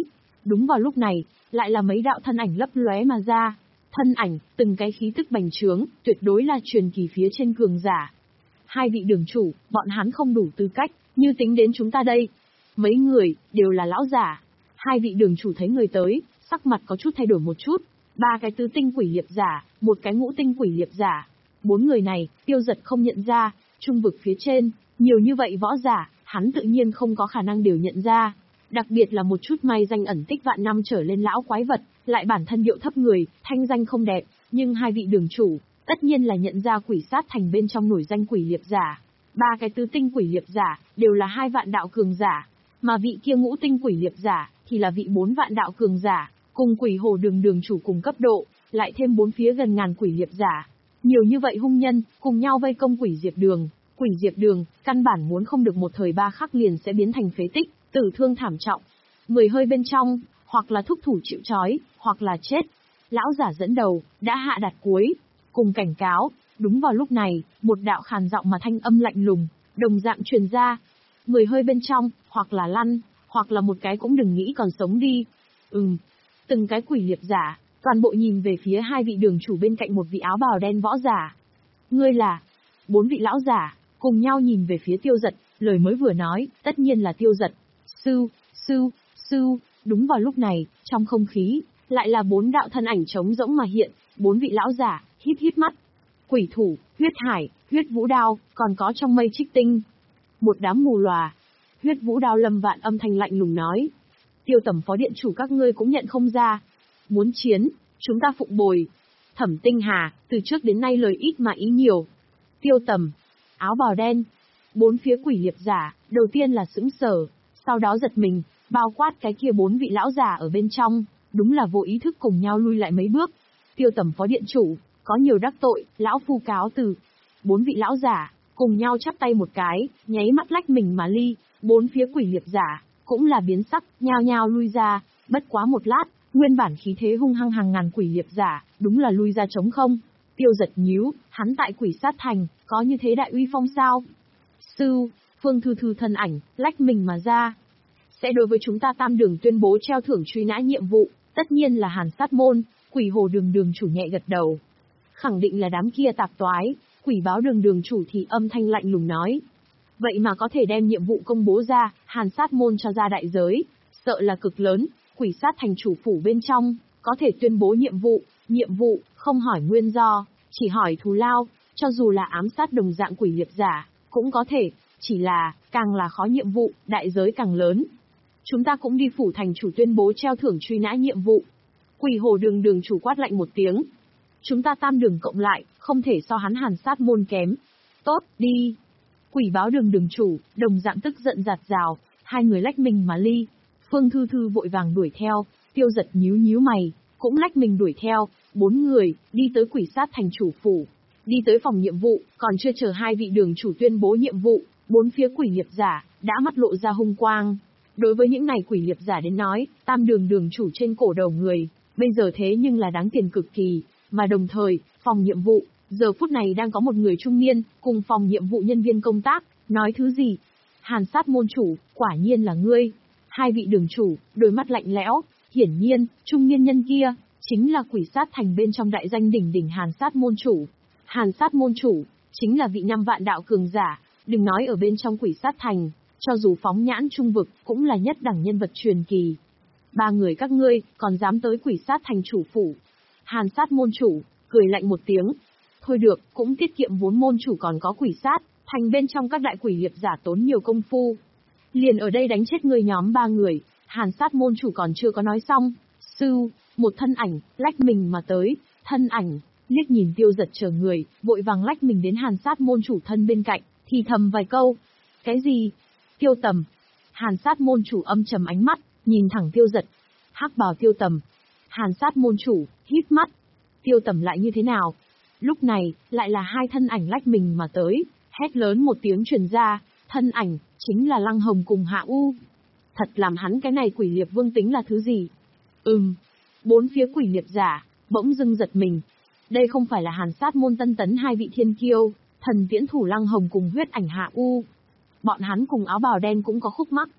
Speaker 1: Đúng vào lúc này, lại là mấy đạo thân ảnh lấp lóe mà ra. Thân ảnh, từng cái khí tức bành trướng, tuyệt đối là truyền kỳ phía trên cường giả. Hai vị đường chủ, bọn hắn không đủ tư cách, như tính đến chúng ta đây. Mấy người, đều là lão giả. Hai vị đường chủ thấy người tới, sắc mặt có chút thay đổi một chút. Ba cái tứ tinh quỷ liệp giả, một cái ngũ tinh quỷ liệp giả. Bốn người này, Tiêu Giật không nhận ra, trung vực phía trên, nhiều như vậy võ giả, hắn tự nhiên không có khả năng đều nhận ra. Đặc biệt là một chút may danh ẩn tích vạn năm trở lên lão quái vật, lại bản thân điệu thấp người, thanh danh không đẹp, nhưng hai vị đường chủ, tất nhiên là nhận ra quỷ sát thành bên trong nổi danh quỷ liệp giả. Ba cái tứ tinh quỷ liệp giả, đều là hai vạn đạo cường giả, mà vị kia ngũ tinh quỷ liệp giả, thì là vị bốn vạn đạo cường giả, cùng quỷ hồ đường đường chủ cùng cấp độ, lại thêm bốn phía gần ngàn quỷ liệp giả. Nhiều như vậy hung nhân, cùng nhau vây công quỷ diệp đường. Quỷ diệp đường, căn bản muốn không được một thời ba khắc liền sẽ biến thành phế tích, tử thương thảm trọng. Người hơi bên trong, hoặc là thúc thủ chịu trói, hoặc là chết. Lão giả dẫn đầu, đã hạ đặt cuối, cùng cảnh cáo. Đúng vào lúc này, một đạo khàn giọng mà thanh âm lạnh lùng, đồng dạng truyền ra. Người hơi bên trong, hoặc là lăn, hoặc là một cái cũng đừng nghĩ còn sống đi. Ừm, từng cái quỷ liệp giả, toàn bộ nhìn về phía hai vị đường chủ bên cạnh một vị áo bào đen võ giả. Ngươi là... Bốn vị lão giả, cùng nhau nhìn về phía Tiêu Giật, lời mới vừa nói, tất nhiên là Tiêu Giật. Sư, sư, sư, đúng vào lúc này, trong không khí, lại là bốn đạo thân ảnh trống rỗng mà hiện, bốn vị lão giả, híp híp mắt. Quỷ thủ, huyết hải, huyết vũ đao, còn có trong mây trích tinh. Một đám mù lòa. Huyết vũ đao lâm vạn âm thanh lạnh lùng nói. Tiêu Tầm phó điện chủ các ngươi cũng nhận không ra. Muốn chiến, chúng ta phụng bồi. Thẩm Tinh Hà, từ trước đến nay lời ít mà ý nhiều. Tiêu Tầm, áo bào đen. Bốn phía quỷ liệp giả, đầu tiên là sững sờ, sau đó giật mình, bao quát cái kia bốn vị lão giả ở bên trong, đúng là vô ý thức cùng nhau lui lại mấy bước. Tiêu Tầm phó điện chủ, có nhiều đắc tội, lão phu cáo từ. Bốn vị lão giả, cùng nhau chắp tay một cái, nháy mắt lách mình mà ly, bốn phía quỷ liệp giả, cũng là biến sắc, nhao nhao lui ra, bất quá một lát, nguyên bản khí thế hung hăng hàng ngàn quỷ liệp giả, đúng là lui ra trống không. Tiêu Giật nhíu, hắn tại quỷ sát thành, có như thế đại uy phong sao? Sư, Phương Thư Thư thân ảnh, lách mình mà ra. Sẽ đối với chúng ta tam đường tuyên bố treo thưởng truy nã nhiệm vụ, tất nhiên là Hàn Sát Môn, quỷ hồ đường đường chủ nhẹ gật đầu. Khẳng định là đám kia tạp toái, quỷ báo đường đường chủ thì âm thanh lạnh lùng nói. Vậy mà có thể đem nhiệm vụ công bố ra, Hàn Sát Môn cho ra đại giới, sợ là cực lớn, quỷ sát thành chủ phủ bên trong, có thể tuyên bố nhiệm vụ, nhiệm vụ, không hỏi nguyên do, chỉ hỏi thù lao, cho dù là ám sát đồng dạng quỷ liệp giả, cũng có thể, chỉ là, càng là khó nhiệm vụ, đại giới càng lớn. Chúng ta cũng đi phủ thành chủ tuyên bố treo thưởng truy nã nhiệm vụ. Quỷ hồ đường đường chủ quát lạnh một tiếng. Chúng ta tam đường cộng lại, không thể so hắn Hàn Sát Môn kém. Tốt, đi. Quỷ báo đường đường chủ, đồng dạng tức giận giạt rào, hai người lách mình mà ly. Phương Thư Thư vội vàng đuổi theo, Tiêu Giật nhíu nhíu mày, cũng lách mình đuổi theo, bốn người, đi tới quỷ sát thành chủ phủ. Đi tới phòng nhiệm vụ, còn chưa chờ hai vị đường chủ tuyên bố nhiệm vụ, bốn phía quỷ liệp giả, đã mắt lộ ra hung quang. Đối với những này quỷ liệp giả đến nói, tam đường đường chủ trên cổ đầu người, bây giờ thế nhưng là đáng tiền cực kỳ, mà đồng thời, phòng nhiệm vụ, giờ phút này đang có một người trung niên, cùng phòng nhiệm vụ nhân viên công tác, nói thứ gì? Hàn Sát Môn chủ, quả nhiên là ngươi. Hai vị đường chủ, đôi mắt lạnh lẽo, hiển nhiên, trung niên nhân kia, chính là quỷ sát thành bên trong đại danh đỉnh đỉnh Hàn Sát Môn chủ. Hàn Sát Môn chủ, chính là vị năm vạn đạo cường giả, đừng nói ở bên trong quỷ sát thành, cho dù phóng nhãn trung vực, cũng là nhất đẳng nhân vật truyền kỳ. Ba người các ngươi, còn dám tới quỷ sát thành chủ phủ. Hàn Sát Môn chủ, cười lạnh một tiếng. Thôi được, cũng tiết kiệm vốn môn chủ còn có quỷ sát, thành bên trong các đại quỷ liệp giả tốn nhiều công phu. Liền ở đây đánh chết người nhóm ba người, Hàn Sát Môn chủ còn chưa có nói xong. Sư, một thân ảnh, lách mình mà tới, thân ảnh, liếc nhìn Tiêu Giật chờ người, vội vàng lách mình đến Hàn Sát Môn chủ thân bên cạnh, thì thầm vài câu. Cái gì? Tiêu Tầm. Hàn Sát Môn chủ âm trầm ánh mắt, nhìn thẳng Tiêu Giật. Hắc bào Tiêu Tầm. Hàn Sát Môn chủ, híp mắt. Tiêu Tầm lại như thế nào? Lúc này, lại là hai thân ảnh lách mình mà tới, hét lớn một tiếng truyền ra, thân ảnh, chính là Lăng Hồng cùng Hạ U. Thật làm hắn cái này quỷ liệp vương tính là thứ gì? Ừm. Bốn phía quỷ liệp giả, bỗng dưng giật mình. Đây không phải là Hàn Sát Môn tân tấn hai vị thiên kiêu, thần viễn thủ Lăng Hồng cùng huyết ảnh Hạ U. Bọn hắn cùng áo bào đen cũng có khúc mắc.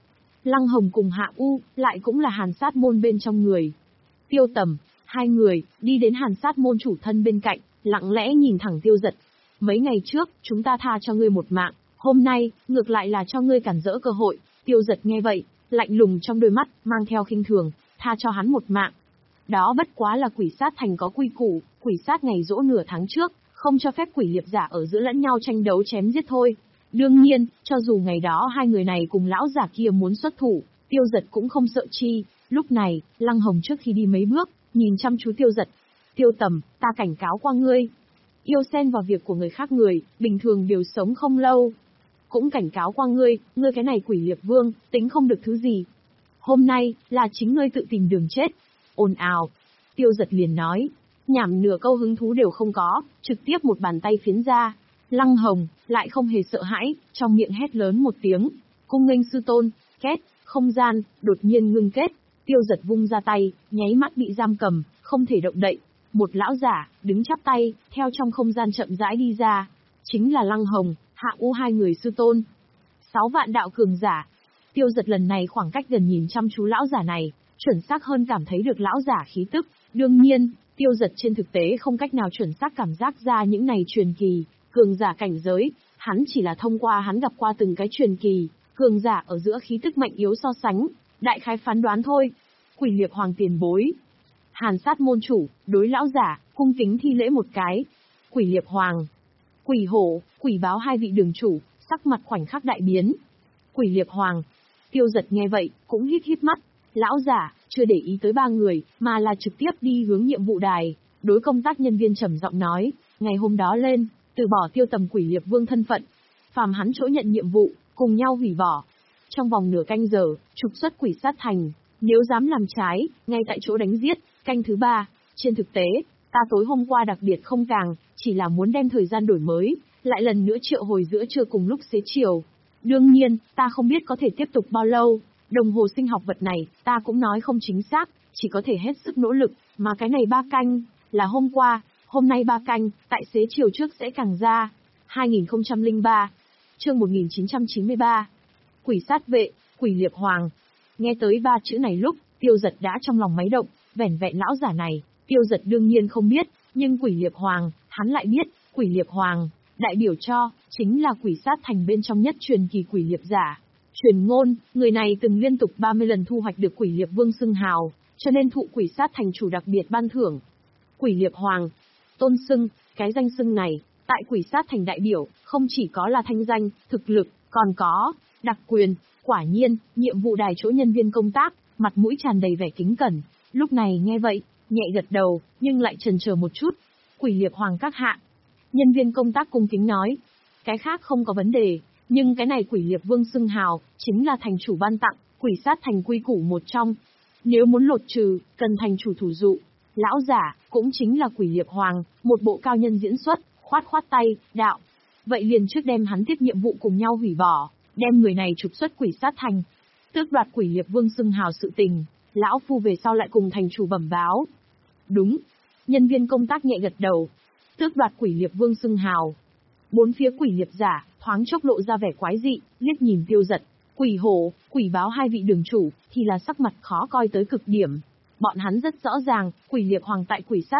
Speaker 1: Lăng Hồng cùng Hạ U, lại cũng là hàn sát môn bên trong người. Tiêu Tầm, hai người, đi đến hàn sát môn chủ thân bên cạnh, lặng lẽ nhìn thẳng Tiêu Giật. Mấy ngày trước, chúng ta tha cho ngươi một mạng, hôm nay, ngược lại là cho ngươi cản rỡ cơ hội. Tiêu Giật nghe vậy, lạnh lùng trong đôi mắt, mang theo khinh thường, tha cho hắn một mạng. Đó bất quá là quỷ sát thành có quy củ, quỷ sát ngày giỗ nửa tháng trước, không cho phép quỷ liệp giả ở giữa lẫn nhau tranh đấu chém giết thôi. Đương nhiên, cho dù ngày đó hai người này cùng lão giả kia muốn xuất thủ, Tiêu Giật cũng không sợ chi. Lúc này, Lăng Hồng trước khi đi mấy bước, nhìn chăm chú Tiêu Giật. Tiêu Tầm, ta cảnh cáo qua ngươi. Yêu xen vào việc của người khác người, bình thường đều sống không lâu. Cũng cảnh cáo qua ngươi, ngươi cái này quỷ liệp vương, tính không được thứ gì. Hôm nay, là chính ngươi tự tìm đường chết. Ồn ào. Tiêu Giật liền nói, nhảm nửa câu hứng thú đều không có, trực tiếp một bàn tay phiến ra. Lăng Hồng, lại không hề sợ hãi, trong miệng hét lớn một tiếng. Cung nghênh sư tôn, két, không gian, đột nhiên ngưng kết. Tiêu Giật vung ra tay, nháy mắt bị giam cầm, không thể động đậy. Một lão giả, đứng chắp tay, theo trong không gian chậm rãi đi ra. Chính là Lăng Hồng, Hạ U hai người sư tôn. Sáu vạn đạo cường giả. Tiêu Giật lần này khoảng cách gần nhìn chăm chú lão giả này, chuẩn xác hơn cảm thấy được lão giả khí tức. Đương nhiên, Tiêu Giật trên thực tế không cách nào chuẩn xác cảm giác ra những này truyền kỳ, cường giả cảnh giới, hắn chỉ là thông qua hắn gặp qua từng cái truyền kỳ, cường giả ở giữa khí tức mạnh yếu so sánh, đại khái phán đoán thôi. Quỷ liệp hoàng tiền bối. Hàn sát môn chủ, đối lão giả, cung kính thi lễ một cái. Quỷ liệp hoàng. Quỷ hổ, quỷ báo hai vị đường chủ, sắc mặt khoảnh khắc đại biến. Quỷ liệp hoàng. Tiêu Giật nghe vậy, cũng hít hít mắt. Lão giả, chưa để ý tới ba người, mà là trực tiếp đi hướng nhiệm vụ đài. Đối công tác nhân viên trầm giọng nói, ngày hôm đó lên, từ bỏ Tiêu Tầm quỷ liệp vương thân phận. Phàm hắn chỗ nhận nhiệm vụ, cùng nhau hủy bỏ. Trong vòng nửa canh giờ, trục xuất quỷ sát thành. Nếu dám làm trái, ngay tại chỗ đánh giết. Canh thứ ba, trên thực tế, ta tối hôm qua đặc biệt không càng, chỉ là muốn đem thời gian đổi mới, lại lần nữa triệu hồi giữa trưa cùng lúc xế chiều. Đương nhiên, ta không biết có thể tiếp tục bao lâu, đồng hồ sinh học vật này, ta cũng nói không chính xác, chỉ có thể hết sức nỗ lực, mà cái này ba canh, là hôm qua, hôm nay ba canh, tại xế chiều trước sẽ càng ra. hai nghìn không trăm lẻ ba, chương một nghìn chín trăm chín mươi ba, quỷ sát vệ, quỷ liệp hoàng. Nghe tới ba chữ này lúc, Tiêu Giật đã trong lòng máy động. Vẻn vẹn lão giả này, Tiêu Giật đương nhiên không biết, nhưng quỷ liệp hoàng, hắn lại biết, quỷ liệp hoàng, đại biểu cho, chính là quỷ sát thành bên trong nhất truyền kỳ quỷ liệp giả. Truyền ngôn, người này từng liên tục ba mươi lần thu hoạch được quỷ liệp vương xưng hào, cho nên thụ quỷ sát thành chủ đặc biệt ban thưởng. Quỷ liệp hoàng, tôn xưng, cái danh xưng này, tại quỷ sát thành đại biểu, không chỉ có là thanh danh, thực lực, còn có, đặc quyền. Quả nhiên, nhiệm vụ đài chỗ nhân viên công tác, mặt mũi tràn đầy vẻ kính cẩn. Lúc này nghe vậy, nhẹ gật đầu, nhưng lại chần chờ một chút. Quỷ liệp hoàng các hạ. Nhân viên công tác cung kính nói. Cái khác không có vấn đề, nhưng cái này quỷ liệp vương xưng hào, chính là thành chủ ban tặng, quỷ sát thành quy củ một trong. Nếu muốn lột trừ, cần thành chủ thủ dụ. Lão giả, cũng chính là quỷ liệp hoàng, một bộ cao nhân diễn xuất, khoát khoát tay, đạo. Vậy liền trước đem hắn tiếp nhiệm vụ cùng nhau hủy bỏ, đem người này trục xuất quỷ sát thành. Tước đoạt quỷ liệp vương xưng hào sự tình. Lão phu về sau lại cùng thành chủ bẩm báo. Đúng. Nhân viên công tác nhẹ gật đầu. Tước đoạt quỷ liệp vương xưng hào. Bốn phía quỷ liệp giả, thoáng chốc lộ ra vẻ quái dị, liếc nhìn Tiêu Giật. Quỷ hổ, quỷ báo hai vị đường chủ, thì là sắc mặt khó coi tới cực điểm. Bọn hắn rất rõ ràng, quỷ liệp hoàng tại quỷ sát